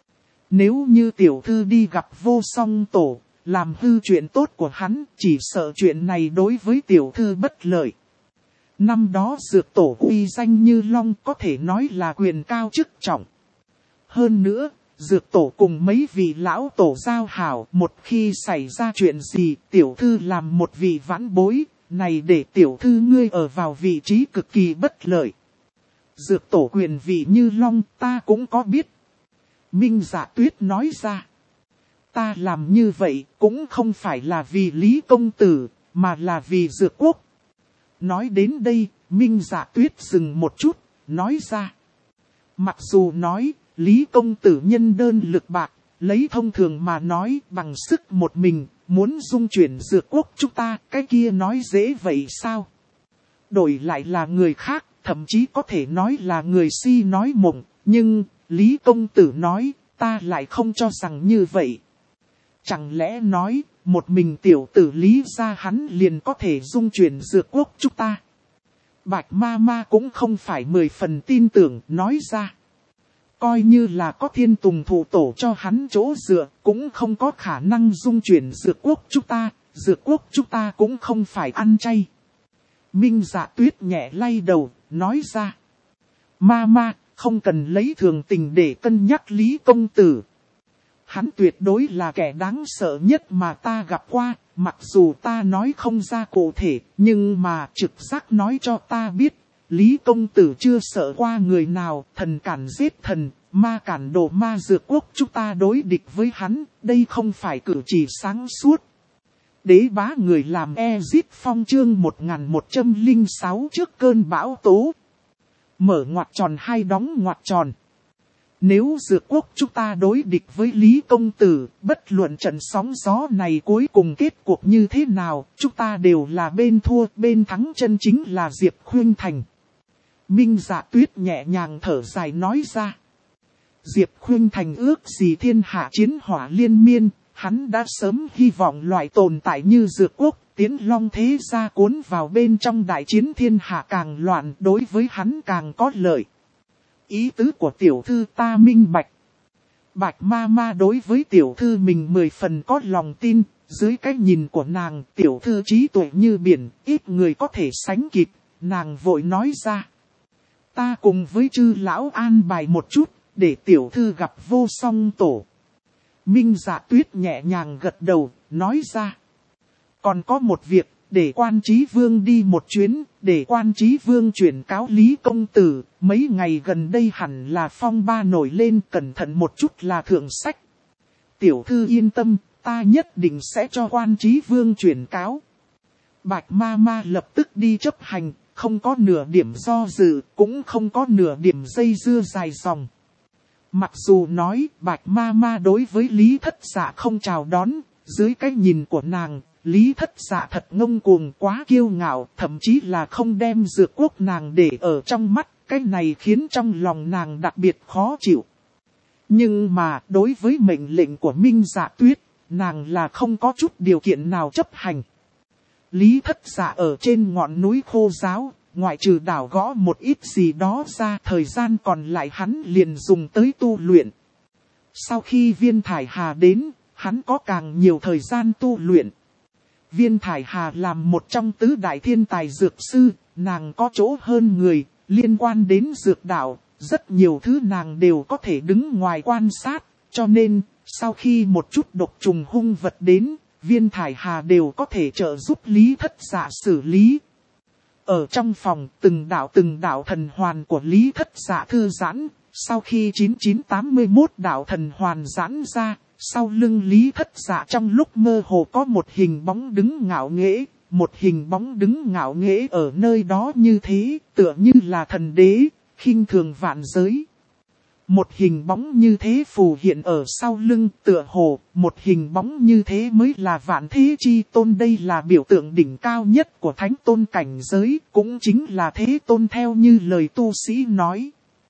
[SPEAKER 1] Nếu như tiểu thư đi gặp vô song tổ, làm hư chuyện tốt của hắn, chỉ sợ chuyện này đối với tiểu thư bất lợi. Năm đó dược tổ uy danh như long, có thể nói là quyền cao chức trọng. Hơn nữa, dược tổ cùng mấy vị lão tổ giao hảo, một khi xảy ra chuyện gì, tiểu thư làm một vị vãn bối, này để tiểu thư ngươi ở vào vị trí cực kỳ bất lợi. Dược tổ quyền vị như long, ta cũng có biết. Minh Dạ Tuyết nói ra. Ta làm như vậy cũng không phải là vì Lý công tử, mà là vì dược quốc. Nói đến đây, Minh Dạ Tuyết dừng một chút, nói ra. Mặc dù nói, Lý công tử nhân đơn lực bạc, lấy thông thường mà nói bằng sức một mình, muốn dung chuyển dược quốc chúng ta, cái kia nói dễ vậy sao? Đổi lại là người khác, thậm chí có thể nói là người si nói mộng, nhưng Lý công tử nói, ta lại không cho rằng như vậy. Chẳng lẽ nói, một mình tiểu tử Lý gia hắn liền có thể dung chuyển dược quốc chúng ta? Bạch ma ma cũng không phải 10 phần tin tưởng, nói ra. Coi như là có thiên tùng thủ tổ cho hắn chỗ dựa, cũng không có khả năng dung chuyển dược quốc chúng ta, dược quốc chúng ta cũng không phải ăn chay. Minh Dạ Tuyết nhẹ lay đầu, nói ra. Ma ma, không cần lấy thường tình để cân nhắc Lý công tử. Hắn tuyệt đối là kẻ đáng sợ nhất mà ta gặp qua, mặc dù ta nói không ra cụ thể, nhưng mà trực giác nói cho ta biết. Lý công tử chưa sợ qua người nào, thần cản giết thần, ma cản độ ma dược quốc chúng ta đối địch với hắn, đây không phải cử chỉ sáng suốt. Đế bá người làm Ezit Phong chương 1106 trước cơn bão tố. Mở ngoặc tròn hay đóng ngoặc tròn. Nếu dược quốc chúng ta đối địch với Lý công tử, bất luận trận sóng gió này cuối cùng kết cuộc như thế nào, chúng ta đều là bên thua, bên thắng chân chính là Diệp Khuynh Thành. Minh Dạ Tuyết nhẹ nhàng thở dài nói ra. Diệp Khuynh Thành ước gì thiên hạ chiến hỏa liên miên, hắn đã sớm hy vọng loại tồn tại như dược quốc, tiến long thế gia cuốn vào bên trong đại chiến thiên hạ càng loạn, đối với hắn càng có lợi. Ý tứ của tiểu thư ta minh bạch. Bạch ma ma đối với tiểu thư mình 10 phần có lòng tin, dưới cái nhìn của nàng tiểu thư trí tuệ như biển, ít người có thể sánh kịp, nàng vội nói ra. Ta cùng với chư lão an bài một chút, để tiểu thư gặp vô song tổ. Minh Dạ Tuyết nhẹ nhàng gật đầu, nói ra. Còn có một việc, để Quan Chí Vương đi một chuyến, để Quan Chí Vương chuyển cáo Lý công tử, mấy ngày gần đây hẳn là phong ba nổi lên, cẩn thận một chút là thượng sách. Tiểu thư yên tâm, ta nhất định sẽ cho Quan Chí Vương chuyển cáo. Bạch ma ma lập tức đi chấp hành, không có nửa điểm do dự, cũng không có nửa điểm dây dưa dài dòng. Mặc dù nói Bạch ma ma đối với Lý Thất Dạ không chào đón, dưới cái nhìn của nàng, Lý Thất Dạ thật ngông cuồng quá kiêu ngạo, thậm chí là không đem dược quốc nàng để ở trong mắt, cái này khiến trong lòng nàng đặc biệt khó chịu. Nhưng mà đối với mệnh lệnh của Minh Dạ Tuyết, nàng là không có chút điều kiện nào chấp hành. Lý Thất Dạ ở trên ngọn núi khô giáo, ngoại trừ đảo gõ một ít gì đó ra, thời gian còn lại hắn liền dùng tới tu luyện. Sau khi Viên Thải Hà đến, hắn có càng nhiều thời gian tu luyện. Viên Thải Hà làm một trong tứ đại thiên tài dược sư, nàng có chỗ hơn người, liên quan đến dược đạo, rất nhiều thứ nàng đều có thể đứng ngoài quan sát, cho nên, sau khi một chút độc trùng hung vật đến, Viên Thải Hà đều có thể trợ giúp Lý Thất Dạ xử lý. Ở trong phòng, từng đạo thần hoàn của Lý Thất Dạ thư giãn, sau khi 9981 đạo thần hoàn giãn ra, sau lưng Lý Thất Dạ trong lúc mơ hồ có một hình bóng đứng ngạo nghễ, một hình bóng đứng ngạo nghễ ở nơi đó như thế, tựa như là thần đế, khinh thường vạn giới. Một hình bóng như thế phù hiện ở sau lưng, tựa hồ, một hình bóng như thế mới là vạn thế chi tôn, đây là biểu tượng đỉnh cao nhất của thánh tôn cảnh giới, cũng chính là thế tôn theo như lời tu sĩ nói.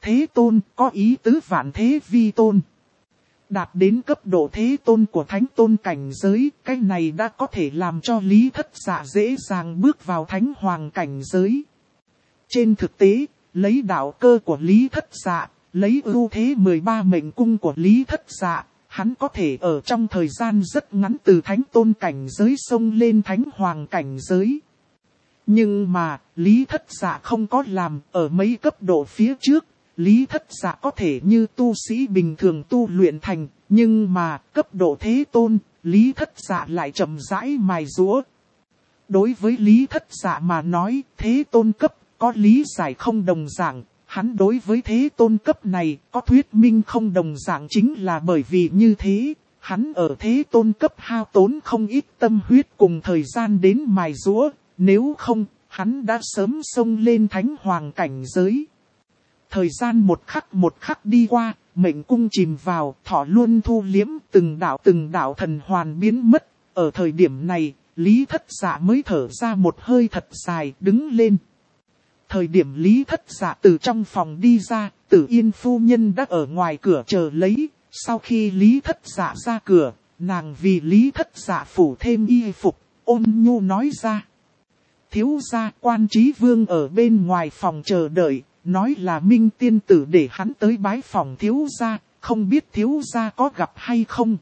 [SPEAKER 1] Thế tôn có ý tứ vạn thế vi tôn. Đạt đến cấp độ thế tôn của thánh tôn cảnh giới, cái này đã có thể làm cho Lý Thất Dạ dễ dàng bước vào thánh hoàng cảnh giới. Trên thực tế, lấy đạo cơ của Lý Thất Dạ, lấy ưu thế 13 mệnh cung của Lý Thất Dạ, hắn có thể ở trong thời gian rất ngắn từ thánh tôn cảnh giới xông lên thánh hoàng cảnh giới. Nhưng mà, Lý Thất Dạ không có làm ở mấy cấp độ phía trước. Lý Thất Dạ có thể như tu sĩ bình thường tu luyện thành, nhưng mà cấp độ thế tôn, Lý Thất Dạ lại chậm rãi mài giũa. Đối với Lý Thất Dạ mà nói, thế tôn cấp có lý giải không đồng dạng, hắn đối với thế tôn cấp này có thuyết minh không đồng dạng chính là bởi vì như thế, hắn ở thế tôn cấp hao tốn không ít tâm huyết cùng thời gian đến mài giũa, nếu không, hắn đã sớm xông lên thánh hoàng cảnh giới. Thời gian một khắc đi qua, mệnh cung chìm vào, thọ luôn thu liếm từng đạo thần hoàn biến mất. Ở thời điểm này, Lý Thất Dạ mới thở ra một hơi thật dài đứng lên. Thời điểm Lý Thất Dạ từ trong phòng đi ra, Tử Yên phu nhân đã ở ngoài cửa chờ lấy. Sau khi Lý Thất Dạ ra cửa, nàng vì Lý Thất Dạ phủ thêm y phục, ôn nhu nói ra. Thiếu gia Quan Chí Vương ở bên ngoài phòng chờ đợi. Nói là Minh tiên tử để hắn tới bái phòng thiếu gia, không biết thiếu gia có gặp hay không.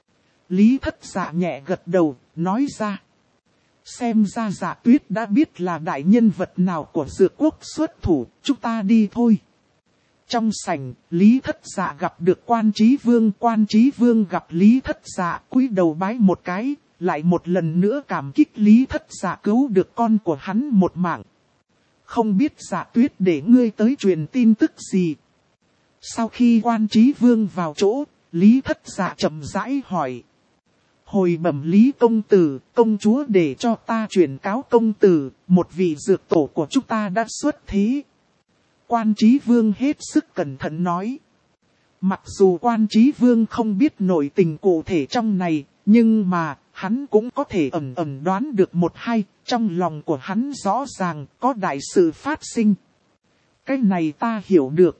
[SPEAKER 1] Lý Thất Dạ nhẹ gật đầu, nói ra. Xem ra Dạ Tuyết đã biết là đại nhân vật nào của Dược Quốc xuất thủ, chúng ta đi thôi. Trong sảnh, Lý Thất Dạ gặp được Quan Chí Vương gặp Lý Thất Dạ cúi đầu bái một cái, lại một lần nữa cảm kích Lý Thất Dạ cứu được con của hắn một mạng. Không biết Dạ Tuyết để ngươi tới truyền tin tức gì. Sau khi Quan Chí Vương vào chỗ, Lý Thất Dạ chậm rãi hỏi. Hồi bẩm Lý công tử, công chúa để cho ta truyền cáo công tử, một vị dược tổ của chúng ta đã xuất thế. Quan Chí Vương hết sức cẩn thận nói. Mặc dù Quan Chí Vương không biết nội tình cụ thể trong này, nhưng mà hắn cũng có thể ẩn đoán được một hai, trong lòng của hắn rõ ràng có đại sự phát sinh. Cái này ta hiểu được.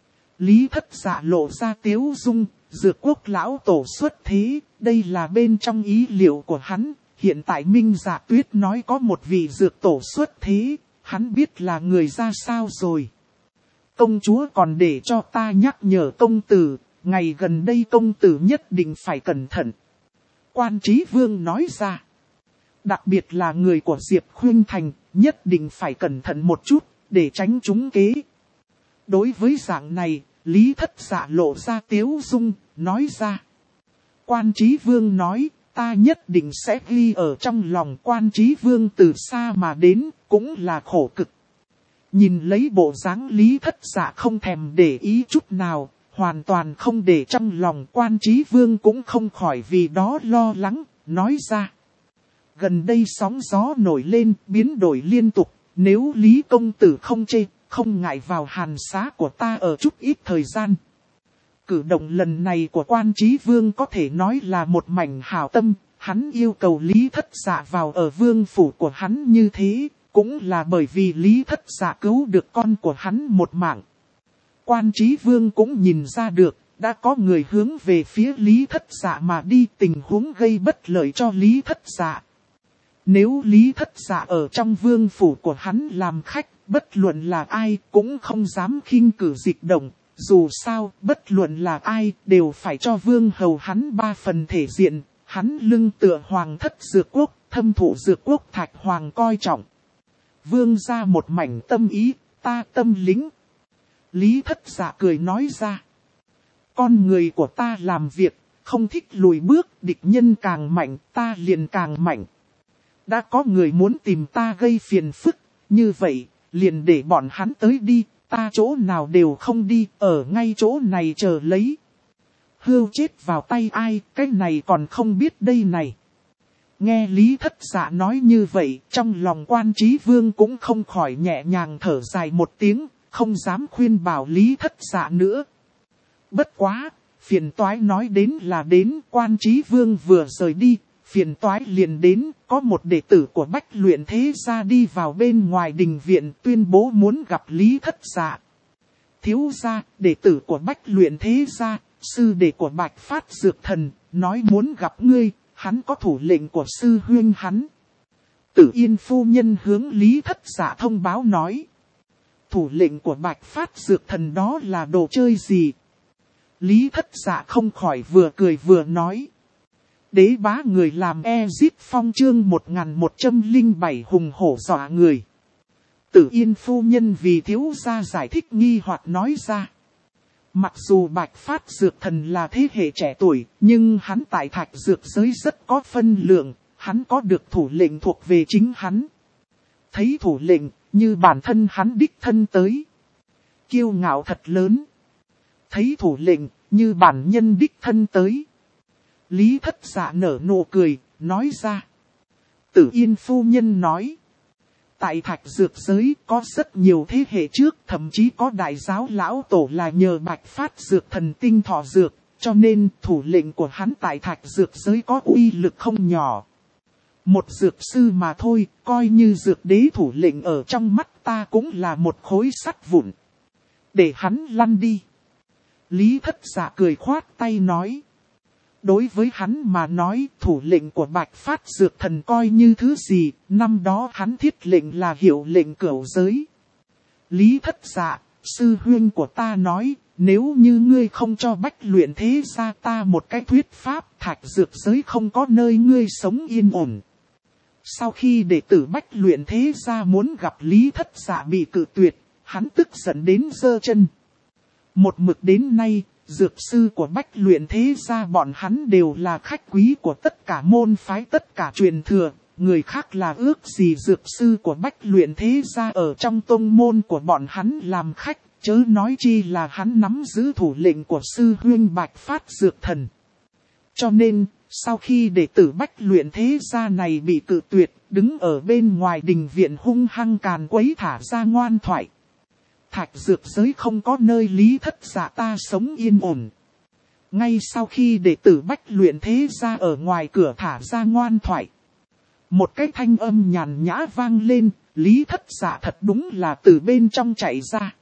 [SPEAKER 1] Lý Thất Dạ lộ ra tiếu dung, Dược Quốc lão tổ xuất thế, đây là bên trong ý liệu của hắn. Hiện tại Minh Dạ Tuyết nói có một vị dược tổ xuất thế, hắn biết là người ra sao rồi. Công chúa còn để cho ta nhắc nhở công tử, ngày gần đây công tử nhất định phải cẩn thận. Quan Chí Vương nói ra. Đặc biệt là người của Diệp Khuynh Thành, nhất định phải cẩn thận một chút, để tránh trúng kế. Đối với dạng này, Lý Thất Dạ lộ ra tiếu dung, nói ra. Quan Chí Vương nói, ta nhất định sẽ ghi ở trong lòng. Quan Chí Vương từ xa mà đến, cũng là khổ cực. Nhìn lấy bộ dáng Lý Thất Dạ không thèm để ý chút nào, hoàn toàn không để trong lòng. Quan Chí Vương cũng không khỏi vì đó lo lắng, nói ra. Gần đây sóng gió nổi lên, biến đổi liên tục, nếu Lý công tử không chê, không ngại vào hàn xá của ta ở chút ít thời gian. Cử động lần này của Quan Chí Vương có thể nói là một mảnh hảo tâm, hắn yêu cầu Lý Thất Dạ vào ở vương phủ của hắn như thế, cũng là bởi vì Lý Thất Dạ cứu được con của hắn một mạng. Quan Chí Vương cũng nhìn ra được, đã có người hướng về phía Lý Thất Dạ mà đi, tình huống gây bất lợi cho Lý Thất Dạ. Nếu Lý Thất Dạ ở trong vương phủ của hắn làm khách, bất luận là ai cũng không dám khinh cử dịch động. Dù sao, bất luận là ai đều phải cho vương hầu hắn 3 phần thể diện. Hắn lưng tựa hoàng thất Dược Quốc, thâm thụ Dược Quốc Thạch Hoàng coi trọng. Vương ra một mảnh tâm ý, ta tâm lính. Lý Thất Dạ cười nói ra. Con người của ta làm việc, không thích lùi bước, địch nhân càng mạnh, ta liền càng mạnh. Đã có người muốn tìm ta gây phiền phức, như vậy, liền để bọn hắn tới đi, ta chỗ nào đều không đi, ở ngay chỗ này chờ lấy. Hươu chết vào tay ai, cái này còn không biết đây này. Nghe Lý Thất Dạ nói như vậy, trong lòng Quan Chí Vương cũng không khỏi nhẹ nhàng thở dài một tiếng, không dám khuyên bảo Lý Thất Dạ nữa. Bất quá, phiền toái nói đến là đến. Quan Chí Vương vừa rời đi, phiền toái liền đến, có một đệ tử của Bách Luyện Thế gia đi vào bên ngoài đình viện tuyên bố muốn gặp Lý Thất Dạ. thiếu gia, đệ tử của Bách Luyện Thế Gia, sư đệ của Bạch Phát Dược Thần, nói muốn gặp ngươi, hắn có thủ lệnh của sư huynh hắn. Tử Yên phu nhân hướng Lý Thất Dạ thông báo nói. Thủ lệnh của Bạch Phát Dược Thần đó là đồ chơi gì? Lý Thất Dạ không khỏi vừa cười vừa nói. Đế bá người làm Ezip Phong chương 1107 hùng hổ dọa người. Tử Yên phu nhân vì thiếu gia giải thích nghi hoặc nói ra. Mặc dù Bạch Phát Dược Thần là thế hệ trẻ tuổi, nhưng hắn tại Thạch Dược giới rất có phân lượng, hắn có được thủ lệnh thuộc về chính hắn. Thấy thủ lệnh, như bản thân hắn đích thân tới. Kiêu ngạo thật lớn. Thấy thủ lệnh, như bản nhân đích thân tới. Lý Thất Dạ nở nụ cười, nói ra. Tử Yên phu nhân nói. Tại Thạch Dược giới có rất nhiều thế hệ trước, thậm chí có đại giáo lão tổ là nhờ Bạch Phát Dược Thần tinh thọ dược, cho nên thủ lệnh của hắn tại Thạch Dược giới có uy lực không nhỏ. Một dược sư mà thôi, coi như dược đế thủ lệnh ở trong mắt ta cũng là một khối sắt vụn. Để hắn lăn đi. Lý Thất Dạ cười khoát tay nói. Đối với hắn mà nói, thủ lệnh của Bạch Phát Dược Thần coi như thứ gì, năm đó hắn thiết lệnh là hiệu lệnh cửu giới. Lý Thất Dạ, sư huynh của ta nói, nếu như ngươi không cho Bách Luyện Thế Gia ta một cái thuyết pháp, Thạch Dược giới không có nơi ngươi sống yên ổn. Sau khi đệ tử Bách Luyện Thế Gia muốn gặp Lý Thất Dạ bị cự tuyệt, hắn tức giận đến giơ chân. Một mực đến nay, dược sư của Bách Luyện Thế Gia bọn hắn đều là khách quý của tất cả môn phái tất cả truyền thừa, người khác là ước gì dược sư của Bách Luyện Thế Gia ở trong tông môn của bọn hắn làm khách, chớ nói chi là hắn nắm giữ thủ lệnh của sư huynh Bạch Phát Dược Thần. Cho nên, sau khi đệ tử Bách Luyện Thế Gia này bị cự tuyệt, đứng ở bên ngoài đình viện hung hăng càn quấy thả ra ngoan thoại. Thạch Dược giới không có nơi Lý Thất Dạ ta sống yên ổn. Ngay sau khi đệ tử Bách Luyện Thế Gia ở ngoài cửa thả ra ngoan thoại. Một cái thanh âm nhàn nhã vang lên, Lý Thất Dạ thật đúng là từ bên trong chạy ra.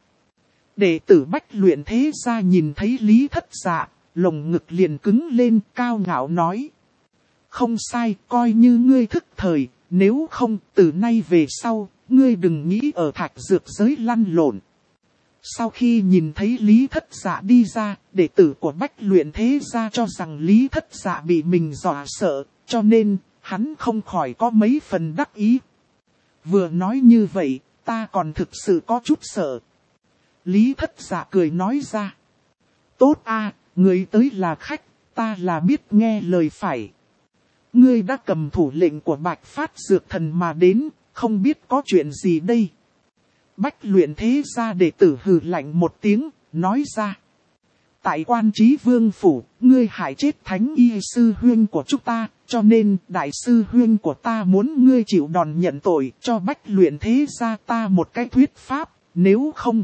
[SPEAKER 1] Đệ tử Bách Luyện Thế Gia nhìn thấy Lý Thất Dạ, lồng ngực liền cứng lên cao ngạo nói. Không sai, coi như ngươi thức thời, nếu không từ nay về sau, ngươi đừng nghĩ ở Thạch Dược giới lăn lộn. Sau khi nhìn thấy Lý Thất Dạ đi ra, đệ tử của Bách Luyện Thế Gia cho rằng Lý Thất Dạ bị mình dọa sợ, cho nên hắn không khỏi có mấy phần đắc ý. Vừa nói như vậy, ta còn thực sự có chút sợ. Lý Thất Dạ cười nói ra. Tốt a, người tới là khách, ta là biết nghe lời phải. Ngươi đã cầm thủ lệnh của Bạch Phát Dược Thần mà đến, không biết có chuyện gì đây? Bách Luyện Thế Gia đệ tử hừ lạnh một tiếng, nói ra. Tại Quan Chí Vương phủ, ngươi hại chết Thánh Y sư huynh của chúng ta, cho nên đại sư huynh của ta muốn ngươi chịu đòn nhận tội, cho Bách Luyện Thế Gia ta một cái thuyết pháp, nếu không,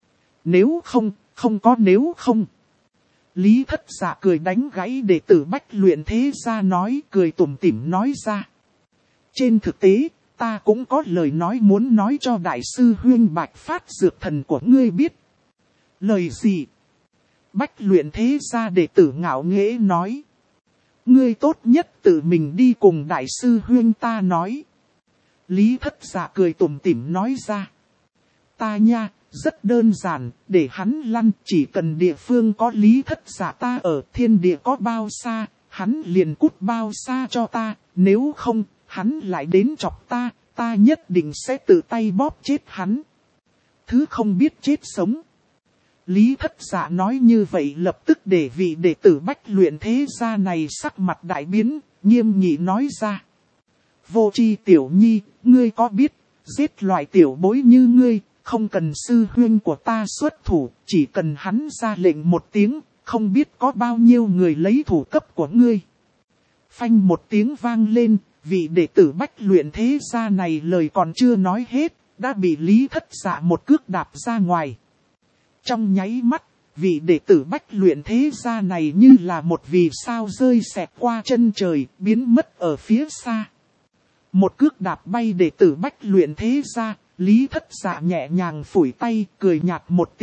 [SPEAKER 1] không có nếu không. Lý Thất Dạ cười đánh gãy đệ tử Bách Luyện Thế Gia nói, cười tủm tỉm nói ra. Trên thực tế, ta cũng có lời nói muốn nói cho đại sư huynh Bạch Phát Dược Thần của ngươi biết. Lời gì? Bách Luyện Thế Gia đệ tử ngạo nghễ nói. Ngươi tốt nhất tự mình đi cùng đại sư huynh ta nói. Lý Thất Dạ cười tủm tỉm nói ra. Ta nha, rất đơn giản, để hắn lăn, chỉ cần địa phương có Lý Thất Dạ ta ở, thiên địa có bao xa, hắn liền cút bao xa cho ta, nếu không, hắn lại đến chọc ta, ta nhất định sẽ tự tay bóp chết hắn. Thứ không biết chết sống. Lý Thất Dạ nói như vậy lập tức để vị đệ tử Bách Luyện Thế Gia này sắc mặt đại biến, nghiêm nghị nói ra. Vô tri tiểu nhi, ngươi có biết, giết loại tiểu bối như ngươi, không cần sư huynh của ta xuất thủ, chỉ cần hắn ra lệnh một tiếng, không biết có bao nhiêu người lấy thủ cấp của ngươi. Phanh một tiếng vang lên, vị đệ tử Bách Luyện Thế Gia này lời còn chưa nói hết, đã bị Lý Thất Dạ một cước đạp ra ngoài. Trong nháy mắt, vị đệ tử Bách Luyện Thế Gia này như là một vì sao rơi xẹt qua chân trời, biến mất ở phía xa. Một cước đạp bay đệ tử Bách Luyện Thế Gia, Lý Thất Dạ nhẹ nhàng phủi tay, cười nhạt một tiếng,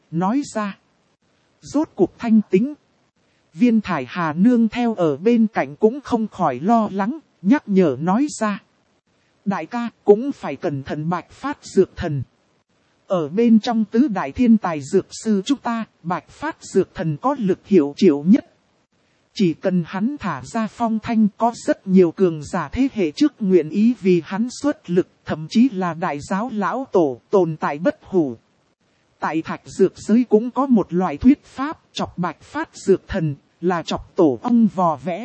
[SPEAKER 1] nói ra. Rốt cuộc thanh tĩnh. Viên Thải Hà nương theo ở bên cạnh cũng không khỏi lo lắng, nhắc nhở nói ra. Đại ca cũng phải cẩn thận Bạch Phát Dược Thần. Ở bên trong tứ đại thiên tài dược sư chúng ta, Bạch Phát Dược Thần có lực hiệu triệu nhất. Chỉ cần hắn thả ra phong thanh có rất nhiều cường giả thế hệ trước nguyện ý vì hắn xuất lực, thậm chí là đại giáo lão tổ tồn tại bất hủ. Tại thạch dược giới cũng có một loại thuyết pháp chọc Bạch Phát Dược Thần, là chọc tổ ong vò vẽ.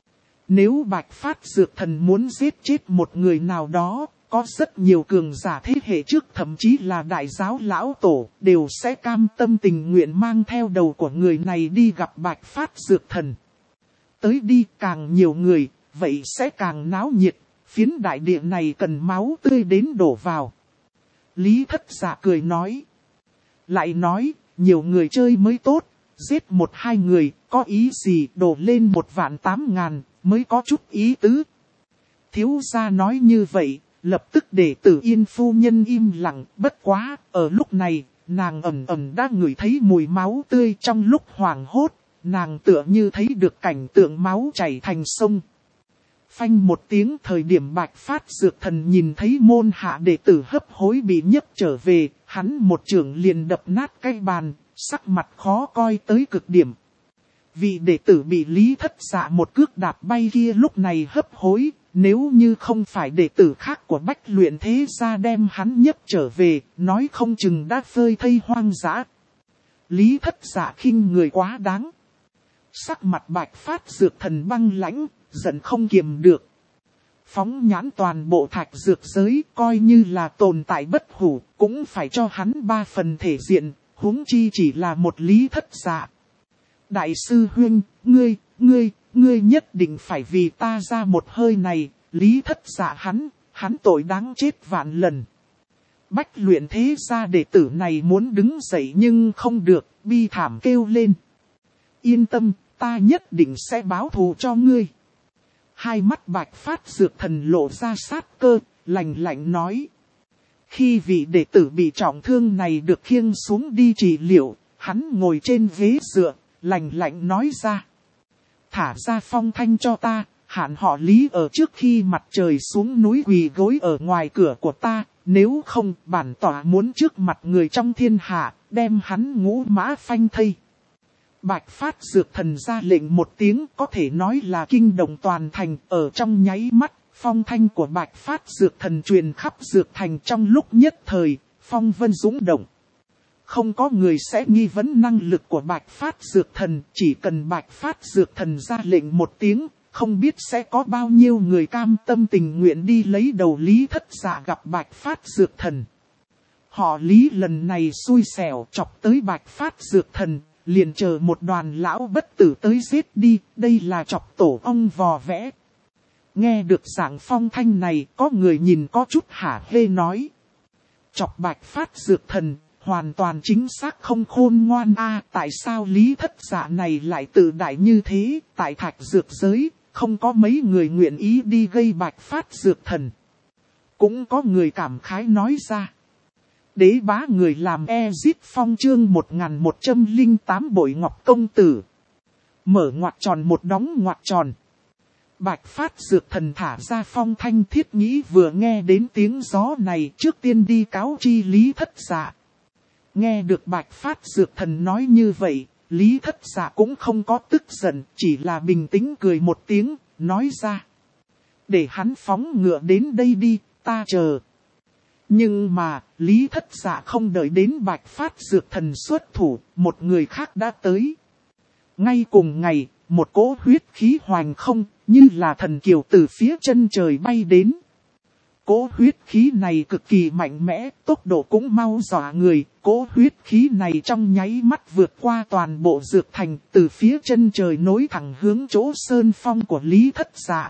[SPEAKER 1] Nếu Bạch Phát Dược Thần muốn giết chết một người nào đó, có rất nhiều cường giả thế hệ trước thậm chí là đại giáo lão tổ đều sẽ cam tâm tình nguyện mang theo đầu của người này đi gặp Bạch Phát Dược Thần. Tới đi càng nhiều người, vậy sẽ càng náo nhiệt, phiến đại địa này cần máu tươi đến đổ vào. Lý Thất Dạ cười nói. Lại nói, nhiều người chơi mới tốt, giết 1-2 người, có ý gì đổ lên 1.800.000 mới có chút ý tứ. Thiếu gia nói như vậy, lập tức để Tử Yên phu nhân im lặng, bất quá, ở lúc này, nàng ẩn ẩn đã ngửi thấy mùi máu tươi trong lúc hoảng hốt, nàng tựa như thấy được cảnh tượng máu chảy thành sông. Phanh một tiếng thời điểm Bạch Phát Dược Thần nhìn thấy môn hạ đệ tử hấp hối bị nhấc trở về, hắn một chưởng liền đập nát cái bàn, sắc mặt khó coi tới cực điểm. Vị đệ tử bị Lý Thất Dạ một cước đạp bay kia lúc này hấp hối, nếu như không phải đệ tử khác của Bách Luyện Thế Gia đem hắn nhấc trở về, nói không chừng đã phơi thây hoang dã. Lý Thất Dạ khinh người quá đáng. Sắc mặt Bạch Phát Dược Thần băng lãnh, giận không kiềm được. Phóng nhãn toàn bộ thạch dược giới, coi như là tồn tại bất hủ, cũng phải cho hắn 3 phần thể diện, huống chi chỉ là một Lý Thất Dạ. Đại sư huynh, ngươi nhất định phải vì ta ra một hơi này, Lý Thất Dạ hắn tội đáng chết vạn lần. Bách Luyện Thế Gia đệ tử này muốn đứng dậy nhưng không được, bi thảm kêu lên. Yên tâm, ta nhất định sẽ báo thù cho ngươi. Hai mắt Bạch Phát Dược Thần lộ ra sát cơ, lạnh lạnh nói. Khi vị đệ tử bị trọng thương này được khiêng xuống đi trị liệu, hắn ngồi trên ghế dựa, lạnh lạnh nói ra. Thả ra phong thanh cho ta, hạn họ Lý ở trước khi mặt trời xuống núi quỳ gối ở ngoài cửa của ta, nếu không bản tỏa muốn trước mặt người trong thiên hạ, đem hắn ngũ mã phanh thây. Bạch Phát Dược Thần ra lệnh một tiếng có thể nói là kinh động toàn thành, ở trong nháy mắt, phong thanh của Bạch Phát Dược Thần truyền khắp Dược Thành trong lúc nhất thời, phong vân dũng động. Không có người sẽ nghi vấn năng lực của Bạch Phát Dược Thần, chỉ cần Bạch Phát Dược Thần ra lệnh một tiếng, không biết sẽ có bao nhiêu người cam tâm tình nguyện đi lấy đầu Lý Thất Dạ gặp Bạch Phát Dược Thần. Họ Lý lần này xui xẻo chọc tới Bạch Phát Dược Thần, liền chờ một đoàn lão bất tử tới giết đi, đây là chọc tổ ong vò vẽ. Nghe được giảng phong thanh này, có người nhìn có chút hả hê nói. Chọc Bạch Phát Dược Thần, hoàn toàn chính xác không khôn ngoan a. Tại sao Lý Thất Dạ này lại tự đại như thế, tại thạch dược giới, không có mấy người nguyện ý đi gây Bạch Phát Dược Thần. Cũng có người cảm khái nói ra. Đế bá người làm Ezit Phong chương 1108 bội ngọc công tử. Mở ngoặc tròn một đóng ngoặc tròn. Bạch Phát Dược Thần thả ra phong thanh thiết nghĩ vừa nghe đến tiếng gió này trước tiên đi cáo chi Lý Thất Dạ. Nghe được Bạch Phát Dược Thần nói như vậy, Lý Thất Dạ cũng không có tức giận, chỉ là bình tĩnh cười một tiếng, nói ra. Để hắn phóng ngựa đến đây đi, ta chờ. Nhưng mà, Lý Thất Dạ không đợi đến Bạch Phát Dược Thần xuất thủ, một người khác đã tới. Ngay cùng ngày, một cỗ huyết khí hoành không, như là thần kiều từ phía chân trời bay đến. Cỗ huyết khí này cực kỳ mạnh mẽ, tốc độ cũng mau dọa người, cỗ huyết khí này trong nháy mắt vượt qua toàn bộ Dược Thành, từ phía chân trời nối thẳng hướng chỗ sơn phong của Lý Thất Dạ.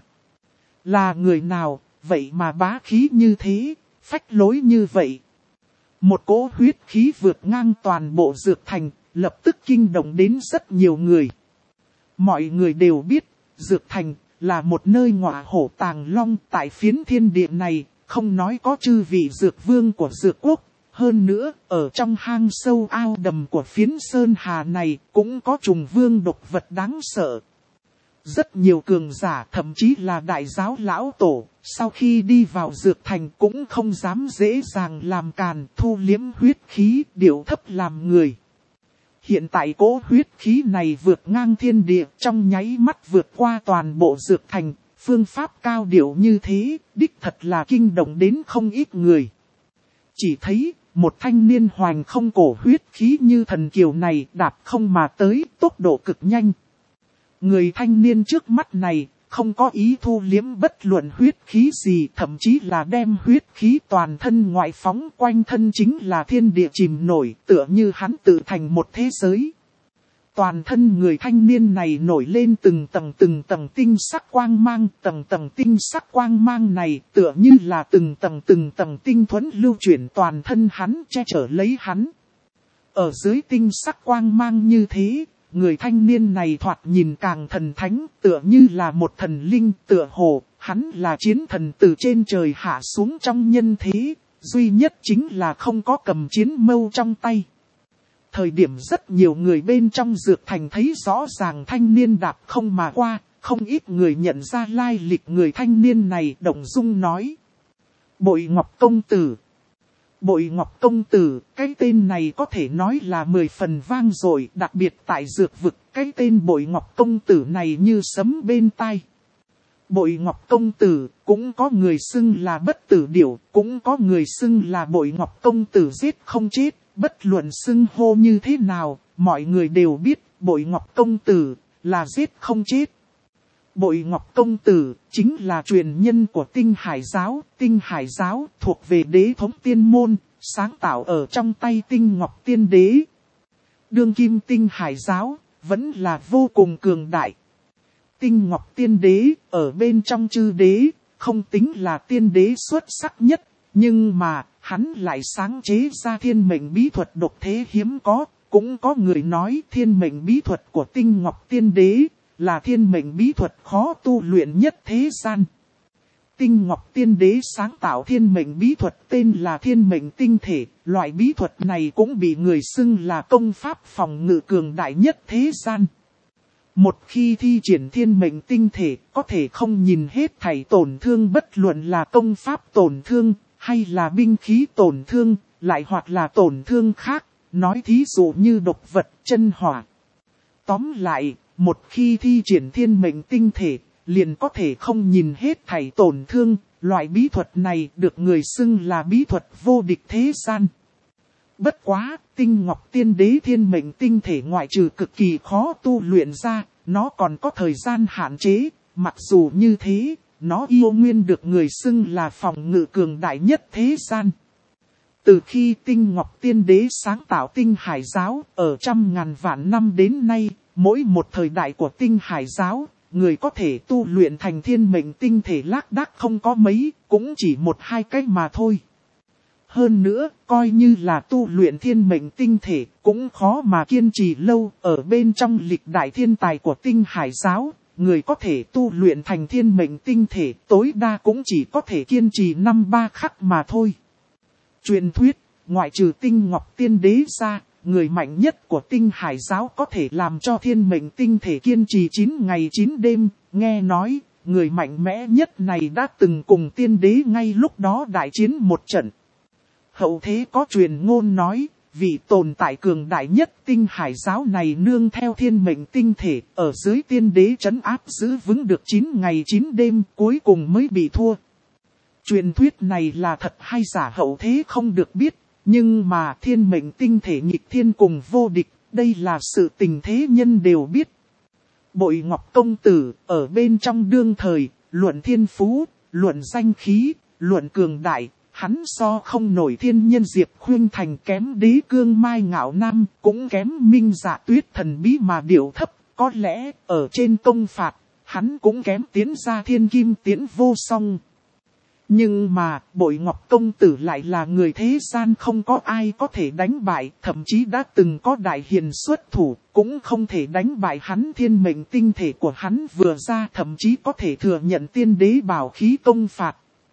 [SPEAKER 1] Là người nào, vậy mà bá khí như thế? Phách lối như vậy. Một cỗ huyết khí vượt ngang toàn bộ Dược Thành, lập tức kinh động đến rất nhiều người. Mọi người đều biết, Dược Thành là một nơi ngọa hổ tàng long tại phiến thiên địa này, không nói có chư vị dược vương của Dược Quốc, Hơn nữa, ở trong hang sâu ao đầm của phiến sơn hà này cũng có trùng vương độc vật đáng sợ. Rất nhiều cường giả, thậm chí là đại giáo lão tổ, sau khi đi vào dược thành cũng không dám dễ dàng làm càn, thu liếm huyết khí, điệu thấp làm người. Hiện tại cỗ huyết khí này vượt ngang thiên địa, trong nháy mắt vượt qua toàn bộ dược thành, phương pháp cao điệu như thế, đích thật là kinh động đến không ít người. Chỉ thấy, một thanh niên hoành không cổ huyết khí như thần kiều này đạp không mà tới, tốc độ cực nhanh. Người thanh niên trước mắt này, không có ý thu liếm bất luận huyết khí gì, thậm chí là đem huyết khí toàn thân ngoại phóng, quanh thân chính là thiên địa chìm nổi, tựa như hắn tự thành một thế giới. Toàn thân người thanh niên này nổi lên từng tầng tinh sắc quang mang, tầng tinh sắc quang mang này tựa như là từng tầng tinh thuẫn lưu chuyển toàn thân hắn, che chở lấy hắn. Ở dưới tinh sắc quang mang như thế, người thanh niên này thoạt nhìn càng thần thánh, tựa như là một thần linh, tựa hồ, hắn là chiến thần từ trên trời hạ xuống trong nhân thế, duy nhất chính là không có cầm chiến mâu trong tay. Thời điểm rất nhiều người bên trong dược thành thấy rõ ràng thanh niên đạp không mà qua, không ít người nhận ra lai lịch người thanh niên này, động dung nói. Bội Ngọc Công Tử. Bội Ngọc Công Tử, cái tên này có thể nói là 10 phần vang dội, đặc biệt tại dược vực, cái tên Bội Ngọc Công Tử này như sấm bên tai. Bội Ngọc Công Tử, cũng có người xưng là bất tử điểu, cũng có người xưng là Bội Ngọc Công Tử giết không chết, bất luận xưng hô như thế nào, mọi người đều biết Bội Ngọc Công Tử là giết không chết. Bội Ngọc Công Tử chính là truyền nhân của Tinh Hải Giáo. Tinh Hải Giáo thuộc về đế thống tiên môn, sáng tạo ở trong tay Tinh Ngọc Tiên Đế. Đương kim Tinh Hải Giáo vẫn là vô cùng cường đại. Tinh Ngọc Tiên Đế ở bên trong chư đế, không tính là tiên đế xuất sắc nhất, nhưng mà hắn lại sáng chế ra thiên mệnh bí thuật độc thế hiếm có. Cũng có người nói thiên mệnh bí thuật của Tinh Ngọc Tiên Đế là thiên mệnh bí thuật khó tu luyện nhất thế gian. Tinh Ngọc Tiên Đế sáng tạo thiên mệnh bí thuật tên là thiên mệnh tinh thể, loại bí thuật này cũng bị người xưng là công pháp phòng ngự cường đại nhất thế gian. Một khi thi triển thiên mệnh tinh thể, có thể không nhìn hết thảy tổn thương, bất luận là công pháp tổn thương, hay là binh khí tổn thương, lại hoặc là tổn thương khác, nói thí dụ như độc vật, chân hỏa. Tóm lại, một khi thi triển thiên mệnh tinh thể, liền có thể không nhìn hết thảy tổn thương, loại bí thuật này được người xưng là bí thuật vô địch thế gian. Bất quá, Tinh Ngọc Tiên Đế thiên mệnh tinh thể ngoại trừ cực kỳ khó tu luyện ra, nó còn có thời gian hạn chế, mặc dù như thế, nó yêu nguyên được người xưng là phòng ngự cường đại nhất thế gian. Từ khi Tinh Ngọc Tiên Đế sáng tạo Tinh Hải Giáo, ở trăm ngàn vạn năm đến nay, mỗi một thời đại của Tinh Hải Giáo, người có thể tu luyện thành thiên mệnh tinh thể lác đác không có mấy, cũng chỉ 1-2 cách mà thôi. Hơn nữa, coi như là tu luyện thiên mệnh tinh thể, cũng khó mà kiên trì lâu. Ở bên trong lịch đại thiên tài của Tinh Hải Giáo, người có thể tu luyện thành thiên mệnh tinh thể tối đa cũng chỉ có thể kiên trì 5-3 khắc mà thôi. Truyền thuyết, ngoại trừ Tinh Ngọc Tiên Đế ra, người mạnh nhất của Tinh Hải Giáo có thể làm cho thiên mệnh tinh thể kiên trì 9 ngày 9 đêm, nghe nói, người mạnh mẽ nhất này đã từng cùng tiên đế ngay lúc đó đại chiến một trận. Hậu thế có truyền ngôn nói, vị tồn tại cường đại nhất Tinh Hải Giáo này nương theo thiên mệnh tinh thể, ở dưới tiên đế trấn áp giữ vững được 9 ngày 9 đêm, cuối cùng mới bị thua. Truyền thuyết này là thật hay giả hậu thế không được biết, nhưng mà thiên mệnh tinh thể nghịch thiên cùng vô địch, đây là sự tình thế nhân đều biết. Bội Ngọc Công Tử, ở bên trong đương thời, luận thiên phú, luận danh khí, luận cường đại, hắn so không nổi thiên nhân Diệp Khuynh Thành, kém đế cương Mai Ngạo Nam, cũng kém Minh Dạ Tuyết thần bí mà điệu thấp, có lẽ ở trên công phạt, hắn cũng kém Tiến Gia Thiên Kim Tiễn Vô Song. Nhưng mà, Bội Ngọc Công Tử lại là người thế gian không có ai có thể đánh bại, thậm chí đã từng có đại hiền xuất thủ, cũng không thể đánh bại hắn. Thiên mệnh tinh thể của hắn vừa ra thậm chí có thể thừa nhận tiên đế bảo khí công phạt.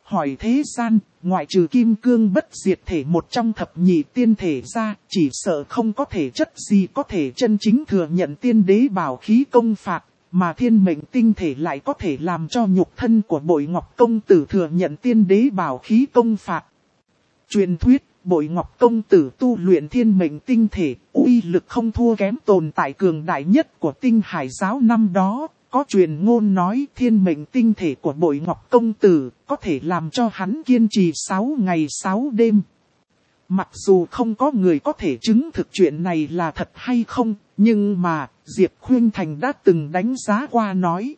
[SPEAKER 1] hỏi thế gian, ngoại trừ kim cương bất diệt thể một trong thập nhị tiên thể ra, chỉ sợ không có thể chất gì có thể chân chính thừa nhận tiên đế bảo khí công phạt, mà thiên mệnh tinh thể lại có thể làm cho nhục thân của Bội Ngọc công tử thừa nhận tiên đế bảo khí công phạt. Truyền thuyết, Bội Ngọc công tử tu luyện thiên mệnh tinh thể, uy lực không thua kém tồn tại cường đại nhất của Tinh Hải giáo năm đó. Có truyền ngôn nói thiên mệnh tinh thể của Bội Ngọc công tử có thể làm cho hắn kiên trì 6 ngày 6 đêm. Mặc dù không có người có thể chứng thực chuyện này là thật hay không, nhưng mà Diệp Khuynh Thành đã từng đánh giá qua nói.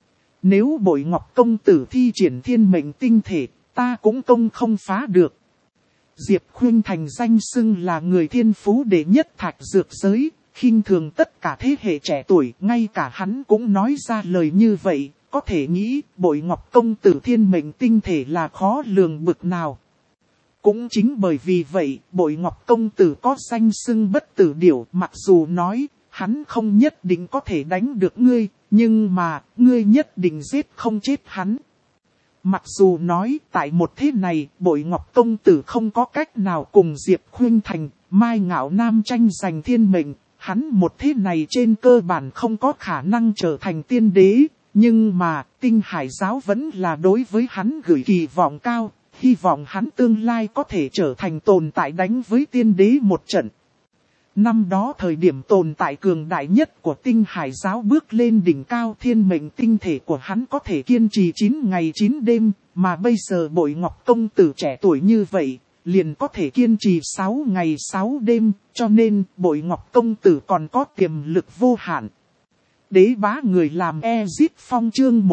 [SPEAKER 1] Nếu Bội Ngọc công tử thi triển thiên mệnh tinh thể, ta cũng công không phá được. Diệp Khuynh Thành danh xưng là người thiên phú đệ nhất thạch dược giới, khinh thường tất cả thế hệ trẻ tuổi, ngay cả hắn cũng nói ra lời như vậy, có thể nghĩ Bội Ngọc công tử thiên mệnh tinh thể là khó lường bực nào. Cũng chính bởi vì vậy, Bội Ngọc công tử có danh xưng bất tử điểu, mặc dù nói, hắn không nhất định có thể đánh được ngươi, nhưng mà, ngươi nhất định giết không chết hắn. Mặc dù nói, tại một thế này, Bội Ngọc công tử không có cách nào cùng Diệp Khuynh Thành, Mai Ngạo Nam tranh giành thiên mệnh, hắn một thế này trên cơ bản không có khả năng trở thành tiên đế, nhưng mà, Tinh Hải giáo vẫn là đối với hắn gửi kỳ vọng cao, hy vọng hắn tương lai có thể trở thành tồn tại đánh với tiên đế một trận. Năm đó thời điểm tồn tại cường đại nhất của Tinh Hải giáo bước lên đỉnh cao, thiên mệnh tinh thể của hắn có thể kiên trì 9 ngày 9 đêm, mà bây giờ Bội Ngọc công tử trẻ tuổi như vậy, liền có thể kiên trì 6 ngày 6 đêm, cho nên Bội Ngọc công tử còn có tiềm lực vô hạn. Đế bá người làm Ezit Phong chương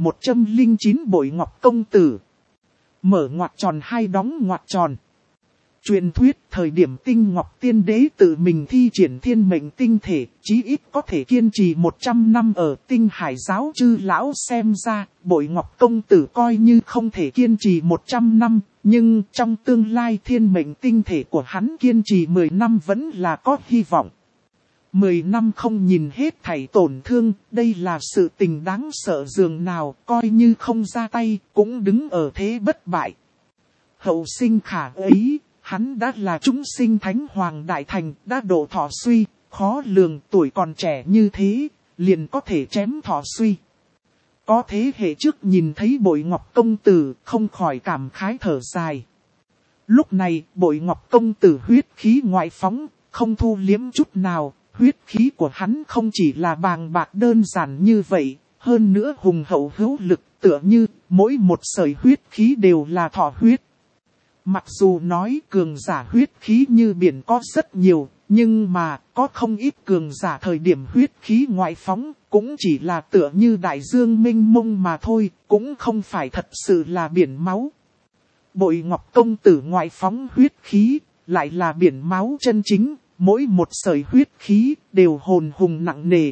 [SPEAKER 1] 1109 Bội Ngọc công tử. Mở ngoặc tròn hai đóng ngoặc tròn. Truyền thuyết thời điểm Tinh Ngọc Tiên Đế tự mình thi triển thiên mệnh tinh thể, chí ít có thể kiên trì 100 năm ở Tinh Hải giáo chư lão xem ra, Bội Ngọc công tử coi như không thể kiên trì 100 năm, nhưng trong tương lai thiên mệnh tinh thể của hắn kiên trì 10 năm vẫn là có hy vọng. 10 năm không nhìn hết thảy tổn thương, đây là sự tình đáng sợ dường nào, coi như không ra tay, cũng đứng ở thế bất bại. Hậu sinh khả ấy. Hắn đã là chúng sinh thánh hoàng đại thành, đã độ thọ suy, khó lường tuổi còn trẻ như thế, liền có thể chém thọ suy. Có thế hệ trước nhìn thấy Bội Ngọc công tử, không khỏi cảm khái thở dài. Lúc này, Bội Ngọc công tử huyết khí ngoại phóng, không thu liếm chút nào, huyết khí của hắn không chỉ là bàng bạc đơn giản như vậy, hơn nữa hùng hậu hữu lực, tựa như mỗi một sợi huyết khí đều là thọ huyết. Mặc dù nói cường giả huyết khí như biển có rất nhiều, nhưng mà có không ít cường giả thời điểm huyết khí ngoại phóng, cũng chỉ là tựa như đại dương mênh mông mà thôi, cũng không phải thật sự là biển máu. Bội Ngọc công tử ngoại phóng huyết khí, lại là biển máu chân chính, mỗi một sợi huyết khí đều hồn hùng nặng nề.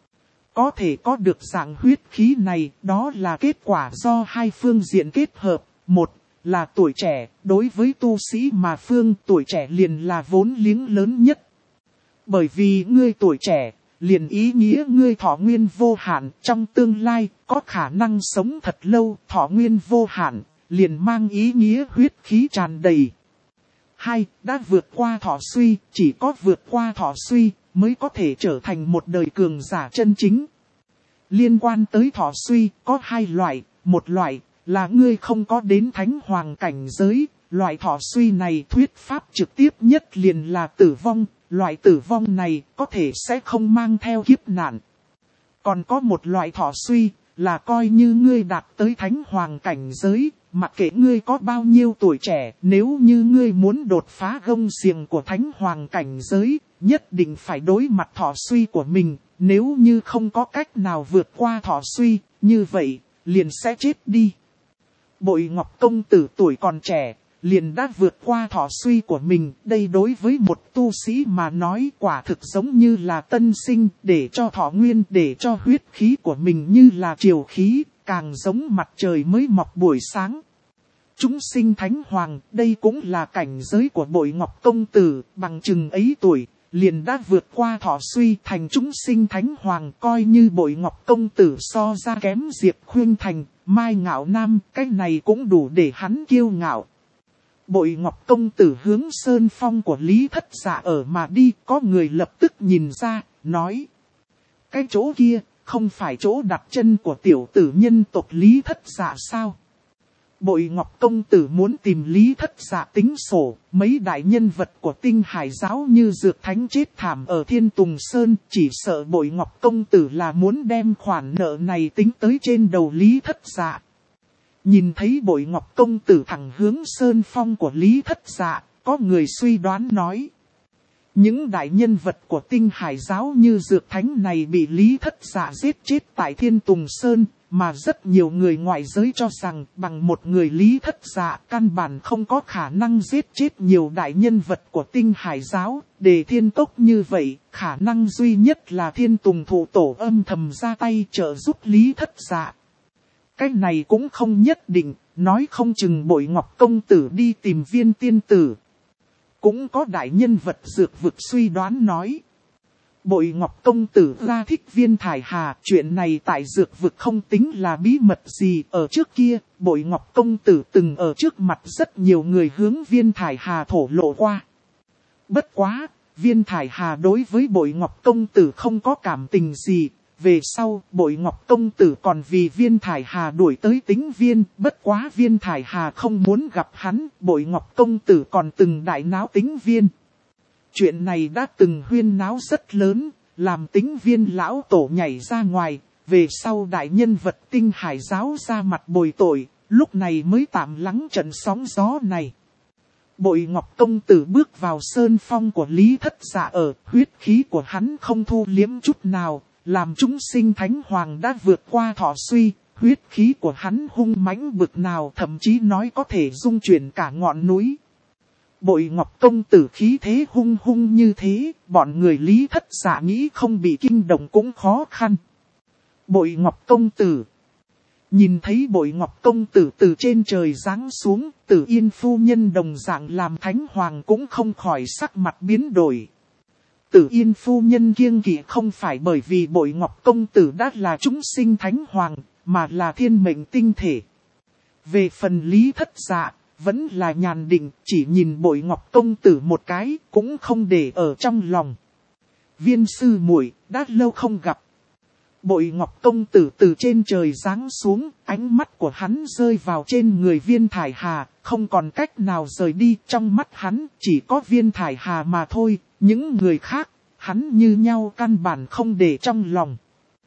[SPEAKER 1] Có thể có được dạng huyết khí này, đó là kết quả do hai phương diện kết hợp. Một là tuổi trẻ, đối với tu sĩ mà phương tuổi trẻ liền là vốn liếng lớn nhất. Bởi vì ngươi tuổi trẻ, liền ý nghĩa ngươi thọ nguyên vô hạn, trong tương lai có khả năng sống thật lâu, thọ nguyên vô hạn, liền mang ý nghĩa huyết khí tràn đầy. Hai, đã vượt qua thọ suy, chỉ có vượt qua thọ suy mới có thể trở thành một đời cường giả chân chính. Liên quan tới thọ suy, có hai loại, một loại là ngươi không có đến thánh hoàng cảnh giới, loại thọ suy này thuyết pháp trực tiếp nhất liền là tử vong, loại tử vong này có thể sẽ không mang theo kiếp nạn. Còn có một loại thọ suy, là coi như ngươi đạt tới thánh hoàng cảnh giới, mặc kệ ngươi có bao nhiêu tuổi trẻ, nếu như ngươi muốn đột phá gông xiềng của thánh hoàng cảnh giới, nhất định phải đối mặt thọ suy của mình, nếu như không có cách nào vượt qua thọ suy, như vậy, liền sẽ chết đi. Bội Ngọc công tử tuổi còn trẻ, liền đã vượt qua thọ suy của mình, đây đối với một tu sĩ mà nói quả thực giống như là tân sinh, để cho thọ nguyên, để cho huyết khí của mình như là triều khí, càng giống mặt trời mới mọc buổi sáng. Chúng sinh thánh hoàng, đây cũng là cảnh giới của Bội Ngọc công tử, bằng chừng ấy tuổi, liền đã vượt qua thọ suy thành chúng sinh thánh hoàng, coi như Bội Ngọc công tử so ra kém Diệp Khuynh Thành, Mai Ngạo Nam, cái này cũng đủ để hắn kiêu ngạo. Bội Ngọc công tử hướng sơn phong của Lý Thất Dạ ở mà đi, có người lập tức nhìn ra, nói. Cái chỗ kia, không phải chỗ đặt chân của tiểu tử nhân tộc Lý Thất Dạ sao? Bội Ngọc công tử muốn tìm Lý Thất Dạ tính sổ, mấy đại nhân vật của Tinh Hải giáo như Dược Thánh chết thảm ở Thiên Tùng Sơn, chỉ sợ Bội Ngọc công tử là muốn đem khoản nợ này tính tới trên đầu Lý Thất Dạ. Nhìn thấy Bội Ngọc công tử thẳng hướng sơn phong của Lý Thất Dạ, có người suy đoán nói. Những đại nhân vật của Tinh Hải giáo như Dược Thánh này bị Lý Thất Dạ giết chết tại Thiên Tùng Sơn, mà rất nhiều người ngoại giới cho rằng bằng một người Lý Thất Dạ căn bản không có khả năng giết chết nhiều đại nhân vật của Tinh Hải giáo. Để thiên tốc như vậy, khả năng duy nhất là Thiên Tùng thủ tổ âm thầm ra tay trợ giúp Lý Thất Dạ. Cái này cũng không nhất định, nói không chừng Bội Ngọc công tử đi tìm Viên tiên tử. Cũng có đại nhân vật dược vực suy đoán nói. Bội Ngọc công tử ra thích Viên Thải Hà, chuyện này tại dược vực không tính là bí mật gì. Ở trước kia, Bội Ngọc công tử từng ở trước mặt rất nhiều người hướng Viên Thải Hà thổ lộ qua. Bất quá, Viên Thải Hà đối với Bội Ngọc công tử không có cảm tình gì. Về sau, Bội Ngọc công tử còn vì Viên Thải Hà đuổi tới Tĩnh Viên, bất quá Viên Thải Hà không muốn gặp hắn, Bội Ngọc công tử còn từng đại náo Tĩnh Viên. Chuyện này đã từng huyên náo rất lớn, làm Tĩnh Viên lão tổ nhảy ra ngoài, về sau đại nhân vật Tinh Hải giáo ra mặt bồi tội, lúc này mới tạm lắng trận sóng gió này. Bội Ngọc công tử bước vào sơn phong của Lý Thất Dạ ở, huyết khí của hắn không thu liếm chút nào. Làm chúng sinh thánh hoàng đã vượt qua thọ suy, huyết khí của hắn hung mãnh bực nào thậm chí nói có thể dung chuyển cả ngọn núi. Bội Ngọc công tử khí thế hung hung như thế, bọn người Lý Thất Dạ nghĩ không bị kinh động cũng khó khăn. Bội Ngọc công tử. Nhìn thấy Bội Ngọc công tử từ trên trời giáng xuống, Tử Yên phu nhân đồng dạng làm thánh hoàng cũng không khỏi sắc mặt biến đổi. Tử Yên phu nhân kiêng kỵ không phải bởi vì Bội Ngọc công tử đã là chúng sinh thánh hoàng, mà là thiên mệnh tinh thể. Về phần Lý Thất Dạ, vẫn là nhàn định, chỉ nhìn Bội Ngọc công tử một cái, cũng không để ở trong lòng. Viên sư muội, đã lâu không gặp. Bội Ngọc công tử từ trên trời giáng xuống, ánh mắt của hắn rơi vào trên người Viên Thải Hà, không còn cách nào rời đi, trong mắt hắn chỉ có Viên Thải Hà mà thôi. Những người khác, hắn như nhau căn bản không để trong lòng.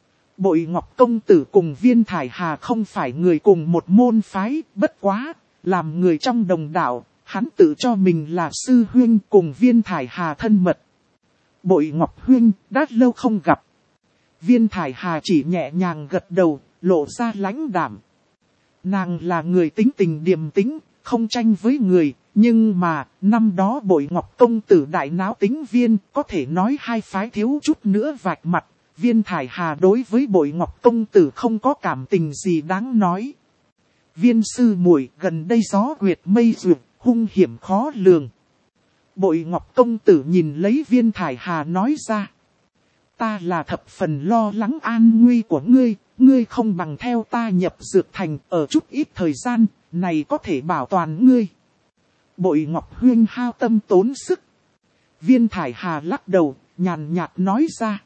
[SPEAKER 1] Bội Ngọc công tử cùng Viên Thải Hà không phải người cùng một môn phái, bất quá, làm người trong đồng đạo, hắn tự cho mình là sư huynh cùng Viên Thải Hà thân mật. Bội Ngọc huynh, đã lâu không gặp. Viên Thải Hà chỉ nhẹ nhàng gật đầu, lộ ra lãnh đạm. Nàng là người tính tình điềm tĩnh, không tranh với người. Nhưng mà, năm đó Bội Ngọc công tử đại náo Tĩnh Viên, có thể nói hai phái thiếu chút nữa vạch mặt. Viên Thải Hà đối với Bội Ngọc công tử không có cảm tình gì đáng nói. Viên sư muội, gần đây gió quyệt mây rượt, hung hiểm khó lường. Bội Ngọc công tử nhìn lấy Viên Thải Hà nói ra. Ta là thập phần lo lắng an nguy của ngươi, ngươi không bằng theo ta nhập dược thành, ở chút ít thời gian, này có thể bảo toàn ngươi. Bội Ngọc huyên hao tâm tốn sức. Viên Thải Hà lắc đầu, nhàn nhạt nói ra.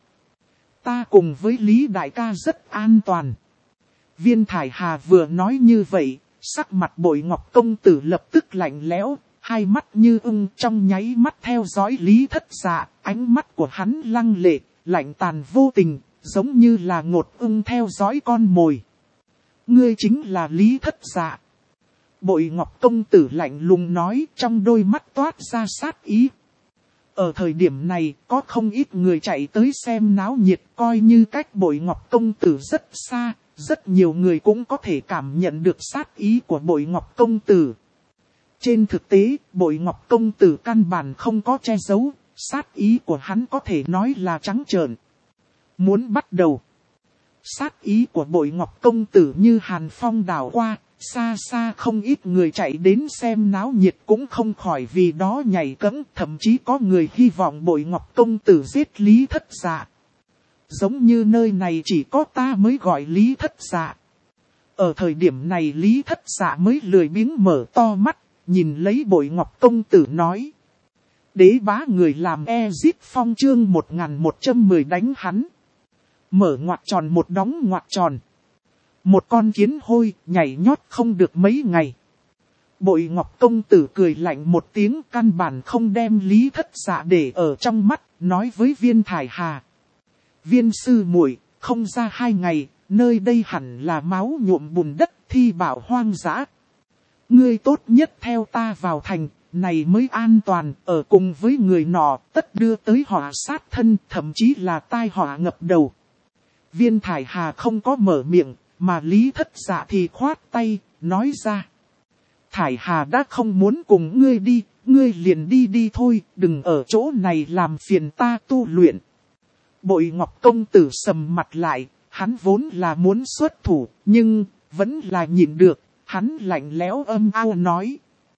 [SPEAKER 1] Ta cùng với Lý đại ca rất an toàn. Viên Thải Hà vừa nói như vậy, sắc mặt Bội Ngọc công tử lập tức lạnh lẽo, hai mắt như ưng trong nháy mắt theo dõi Lý Thất Dạ, ánh mắt của hắn lăng lệ, lạnh tàn vô tình, giống như là ngột ưng theo dõi con mồi. Ngươi chính là Lý Thất Dạ. Bội Ngọc công tử lạnh lùng nói, trong đôi mắt toát ra sát ý. Ở thời điểm này, có không ít người chạy tới xem náo nhiệt, coi như cách Bội Ngọc công tử rất xa, rất nhiều người cũng có thể cảm nhận được sát ý của Bội Ngọc công tử. Trên thực tế, Bội Ngọc công tử căn bản không có che giấu, sát ý của hắn có thể nói là trắng trợn. Muốn bắt đầu. Sát ý của Bội Ngọc công tử như hàn phong đảo qua, xa xa không ít người chạy đến xem náo nhiệt cũng không khỏi vì đó nhảy cẫng, thậm chí có người hy vọng Bội Ngọc công tử giết Lý Thất Dạ. Giống như nơi này chỉ có ta mới gọi Lý Thất Dạ. Ở thời điểm này Lý Thất Dạ mới lười biếng mở to mắt, nhìn lấy Bội Ngọc công tử nói. Đế bá người làm Giết Phong chương 1110 đánh hắn. Mở ngoặc tròn một đóng ngoặc tròn. Một con kiến hôi nhảy nhót không được mấy ngày. Bội Ngọc công tử cười lạnh một tiếng, căn bản không đem Lý Thất Dạ để ở trong mắt, nói với Viên Thải Hà. Viên sư muội, không ra 2 ngày, nơi đây hẳn là máu nhuộm bùn đất, thi bảo hoang dã. Ngươi tốt nhất theo ta vào thành, này mới an toàn, ở cùng với người nọ, tất đưa tới họa sát thân, thậm chí là tai họa ngập đầu. Viên Thải Hà không có mở miệng, mà Lý Thất Dạ thì khoát tay, nói ra. Thải Hà đã không muốn cùng ngươi đi, ngươi liền đi đi thôi, đừng ở chỗ này làm phiền ta tu luyện. Bội Ngọc công tử sầm mặt lại, hắn vốn là muốn xuất thủ, nhưng vẫn là nhịn được, hắn lạnh lẽo âm ao nói.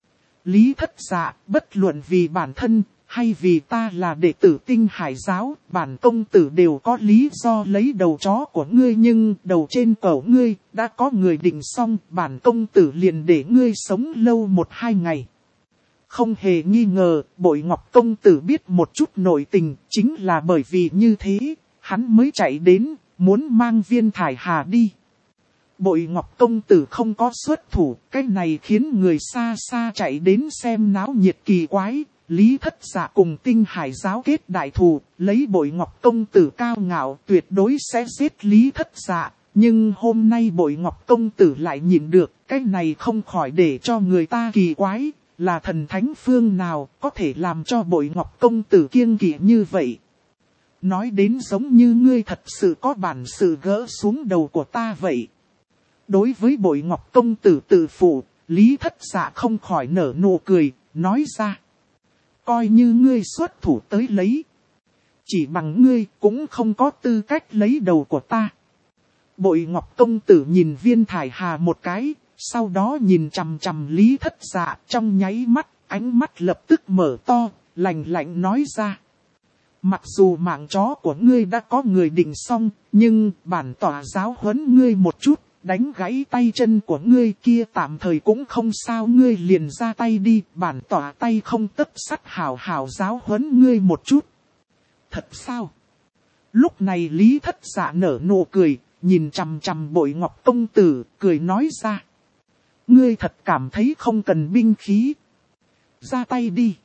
[SPEAKER 1] Lý Thất Dạ, bất luận vì bản thân, hay vì ta là đệ tử Tinh Hải giáo, bản công tử đều có lý do lấy đầu chó của ngươi, nhưng đầu trên cổ ngươi đã có người định xong, bản công tử liền để ngươi sống lâu 1-2 ngày. Không hề nghi ngờ, Bội Ngọc công tử biết một chút nội tình, chính là bởi vì như thế, hắn mới chạy đến, muốn mang Viên Thải Hà đi. Bội Ngọc công tử không có xuất thủ, cái này khiến người xa xa chạy đến xem náo nhiệt kỳ quái. Lý Thất Dạ cùng Tinh Hải giáo kết đại thù, lấy Bội Ngọc công tử cao ngạo tuyệt đối sẽ giết Lý Thất Dạ. Nhưng hôm nay Bội Ngọc công tử lại nhịn được, cái này không khỏi để cho người ta kỳ quái, là thần thánh phương nào có thể làm cho Bội Ngọc công tử kiêng kỵ như vậy. Nói đến giống như ngươi thật sự có bản sự gỡ xuống đầu của ta vậy. Đối với Bội Ngọc công tử tự phụ, Lý Thất Dạ không khỏi nở nụ cười, nói ra. Coi như ngươi xuất thủ tới lấy. Chỉ bằng ngươi cũng không có tư cách lấy đầu của ta. Bội Ngọc công tử nhìn Viên Thải Hà một cái, sau đó nhìn chằm chằm Lý Thất Dạ, trong nháy mắt, ánh mắt lập tức mở to, lạnh lạnh nói ra. Mặc dù mạng chó của ngươi đã có người định xong, nhưng bản tỏa giáo huấn ngươi một chút, đánh gãy tay chân của ngươi kia tạm thời cũng không sao, ngươi liền ra tay đi, bản tỏa tay không tấc sắt hảo hảo giáo huấn ngươi một chút. Thật sao? Lúc này Lý Thất Dạ nở nụ cười, nhìn chằm chằm Bội Ngọc công tử, cười nói ra. Ngươi thật cảm thấy không cần binh khí. Ra tay đi.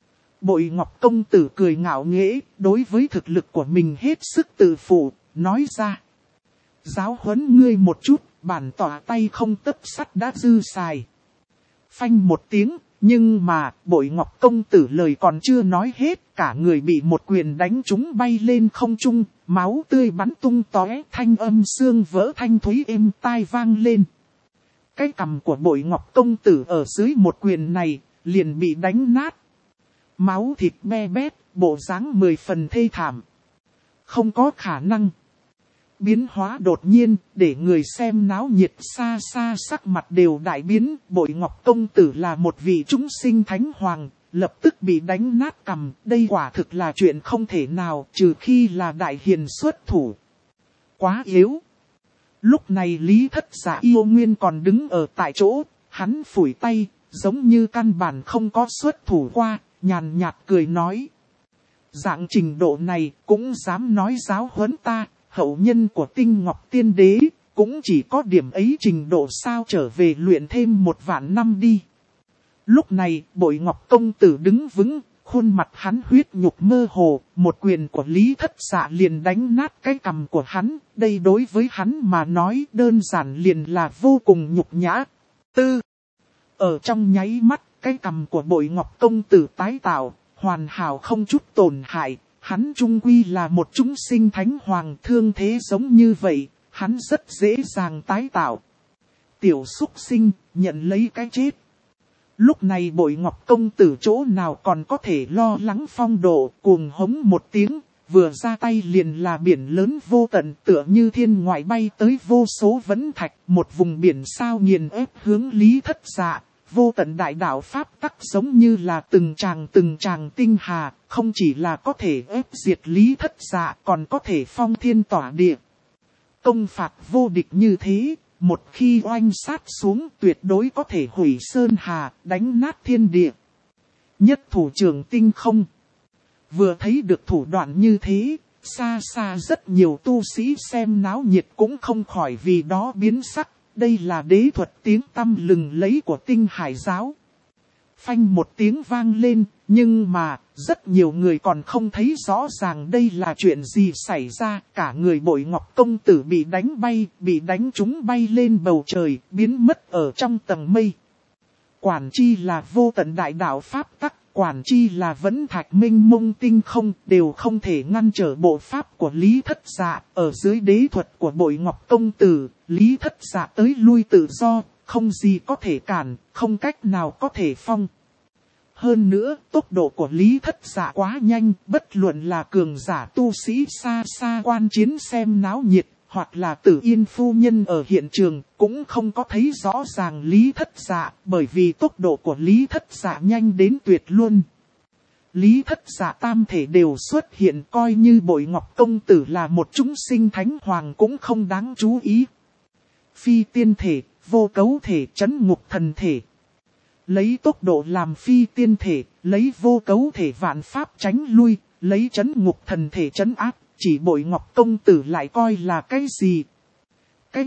[SPEAKER 1] Bội Ngọc công tử cười ngạo nghễ, đối với thực lực của mình hết sức tự phụ, nói ra. Giáo huấn ngươi một chút, bản tỏa tay không tấc sắt đã dư xài. Phanh một tiếng, nhưng mà Bội Ngọc công tử lời còn chưa nói hết, cả người bị một quyền đánh trúng bay lên không trung, máu tươi bắn tung tóe, thanh âm xương vỡ thanh thúy êm tai vang lên. Cái cằm của Bội Ngọc công tử ở dưới một quyền này, liền bị đánh nát. Máu thịt be bét, bộ dáng 10 phần thê thảm. Không có khả năng. Biến hóa đột nhiên, để người xem náo nhiệt xa xa sắc mặt đều đại biến. Bội Ngọc công tử là một vị chúng sinh thánh hoàng, lập tức bị đánh nát cằm. Đây quả thực là chuyện không thể nào, trừ khi là đại hiền xuất thủ. Quá yếu. Lúc này Lý Thất Dạ yêu nguyên còn đứng ở tại chỗ, hắn phủi tay, giống như căn bản không có xuất thủ qua, nhàn nhạt cười nói. Dạng trình độ này cũng dám nói giáo huấn ta, hậu nhân của Tinh Ngọc Tiên Đế, cũng chỉ có điểm ấy trình độ sao, trở về luyện thêm 1 vạn năm đi. Lúc này Bội Ngọc công tử đứng vững, khuôn mặt hắn huyết nhục mơ hồ, một quyền của Lý Thất Dạ liền đánh nát cái cằm của hắn, đây đối với hắn mà nói đơn giản liền là vô cùng nhục nhã. Ở trong nháy mắt, cái cằm của Bội Ngọc công tử tái tạo, hoàn hảo không chút tổn hại, hắn chung quy là một chúng sinh thánh hoàng, thương thế giống như vậy, hắn rất dễ dàng tái tạo. Tiểu súc sinh, nhận lấy cái chết. Lúc này Bội Ngọc công tử chỗ nào còn có thể lo lắng phong độ, cuồng hống một tiếng, vừa ra tay liền là biển lớn vô tận, tựa như thiên ngoại bay tới vô số vấn thạch, một vùng biển sao nghiền ép hướng Lý Thất Dạ. Vô tận đại đạo pháp tắc giống như là từng tràng tinh hà, không chỉ là có thể ép diệt Lý Thất Dạ, còn có thể phong thiên tỏa địa. Công phạt vô địch như thế, một khi oanh sát xuống tuyệt đối có thể hủy sơn hà, đánh nát thiên địa. Nhất thủ trưởng tinh không. Vừa thấy được thủ đoạn như thế, xa xa rất nhiều tu sĩ xem náo nhiệt cũng không khỏi vì đó biến sắc. Đây là đế thuật tiếng tăm lừng lẫy của Tinh Hải giáo. Phanh một tiếng vang lên, nhưng mà rất nhiều người còn không thấy rõ ràng đây là chuyện gì xảy ra. Cả người Bội Ngọc công tử bị đánh bay, bị đánh trúng bay lên bầu trời, biến mất ở trong tầng mây. Quản chi là vô tận đại đạo pháp tắc, quản chi là vấn thạch minh mông tinh không, đều không thể ngăn trở bộ pháp của Lý Thất Dạ. Ở dưới đế thuật của Bội Ngọc công tử, Lý Thất Dạ tới lui tự do, không gì có thể cản, không cách nào có thể phong. Hơn nữa, tốc độ của Lý Thất Dạ quá nhanh, bất luận là cường giả tu sĩ xa xa quan chiến xem náo nhiệt, hoặc là Tử Yên phu nhân ở hiện trường, cũng không có thấy rõ ràng Lý Thất Dạ, bởi vì tốc độ của Lý Thất Dạ nhanh đến tuyệt luôn. Lý Thất Dạ tam thể đều xuất hiện, coi như Bội Ngọc công tử là một chúng sinh thánh hoàng cũng không đáng chú ý. Phi tiên thể, vô cấu thể, trấn ngục thần thể. Lấy tốc độ làm phi tiên thể, lấy vô cấu thể vạn pháp tránh lui, lấy trấn ngục thần thể trấn áp, chỉ Bội Ngọc công tử lại coi là cái gì? Cái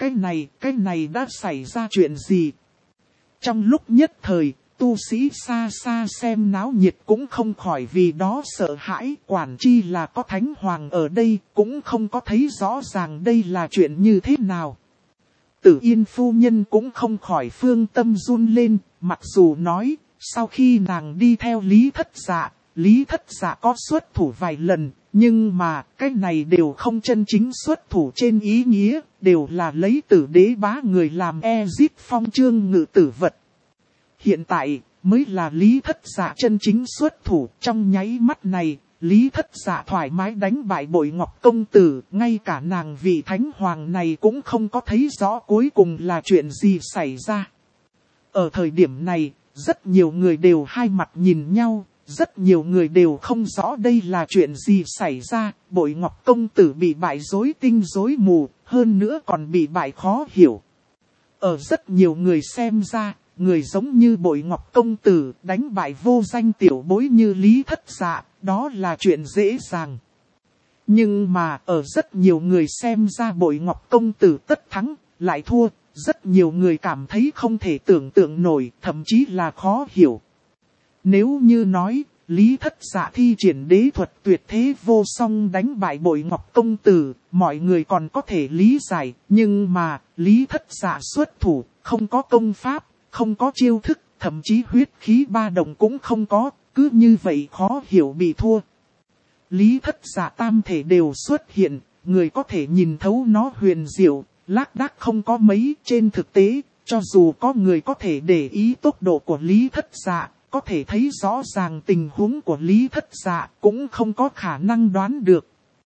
[SPEAKER 1] này đã xảy ra chuyện gì? Trong lúc nhất thời, tu sĩ xa xa xem náo nhiệt cũng không khỏi vì đó sợ hãi, quản chi là có thánh hoàng ở đây, cũng không có thấy rõ ràng đây là chuyện như thế nào. Tử Yên phu nhân cũng không khỏi phương tâm run lên, mặc dù nói, sau khi nàng đi theo Lý Thất Dạ có xuất thủ vài lần, nhưng mà cái này đều không chân chính xuất thủ trên ý nghĩa, đều là lấy Tử Đế bá người làm Ezip phong chương ngự tử vật. Hiện tại, mới là Lý Thất Dạ chân chính xuất thủ, trong nháy mắt này, Lý Thất Dạ thoải mái đánh bại Bội Ngọc công tử, ngay cả nàng vị thánh hoàng này cũng không có thấy rõ cuối cùng là chuyện gì xảy ra. Ở thời điểm này, rất nhiều người đều hai mặt nhìn nhau, rất nhiều người đều không rõ đây là chuyện gì xảy ra. Bội Ngọc công tử bị bại rối tinh rối mù, hơn nữa còn bị bại khó hiểu. Ở rất nhiều người xem ra, người giống như Bội Ngọc công tử đánh bại vô danh tiểu bối như Lý Thất Dạ, đó là chuyện dễ dàng. Nhưng mà ở rất nhiều người xem ra Bội Ngọc công tử tất thắng, lại thua, rất nhiều người cảm thấy không thể tưởng tượng nổi, thậm chí là khó hiểu. Nếu như nói, Lý Thất Dạ thi triển đế thuật tuyệt thế vô song đánh bại Bội Ngọc công tử, mọi người còn có thể lý giải, nhưng mà, Lý Thất Dạ xuất thủ, không có công pháp, không có chiêu thức, thậm chí huyết khí ba động cũng không có, cứ như vậy khó hiểu bị thua. Lý Thất Dạ tam thể đều xuất hiện, người có thể nhìn thấu nó huyền diệu, lác đác không có mấy. Trên thực tế, cho dù có người có thể để ý tốc độ của Lý Thất Dạ, có thể thấy rõ ràng tình huống của Lý Thất Dạ, cũng không có khả năng đoán được.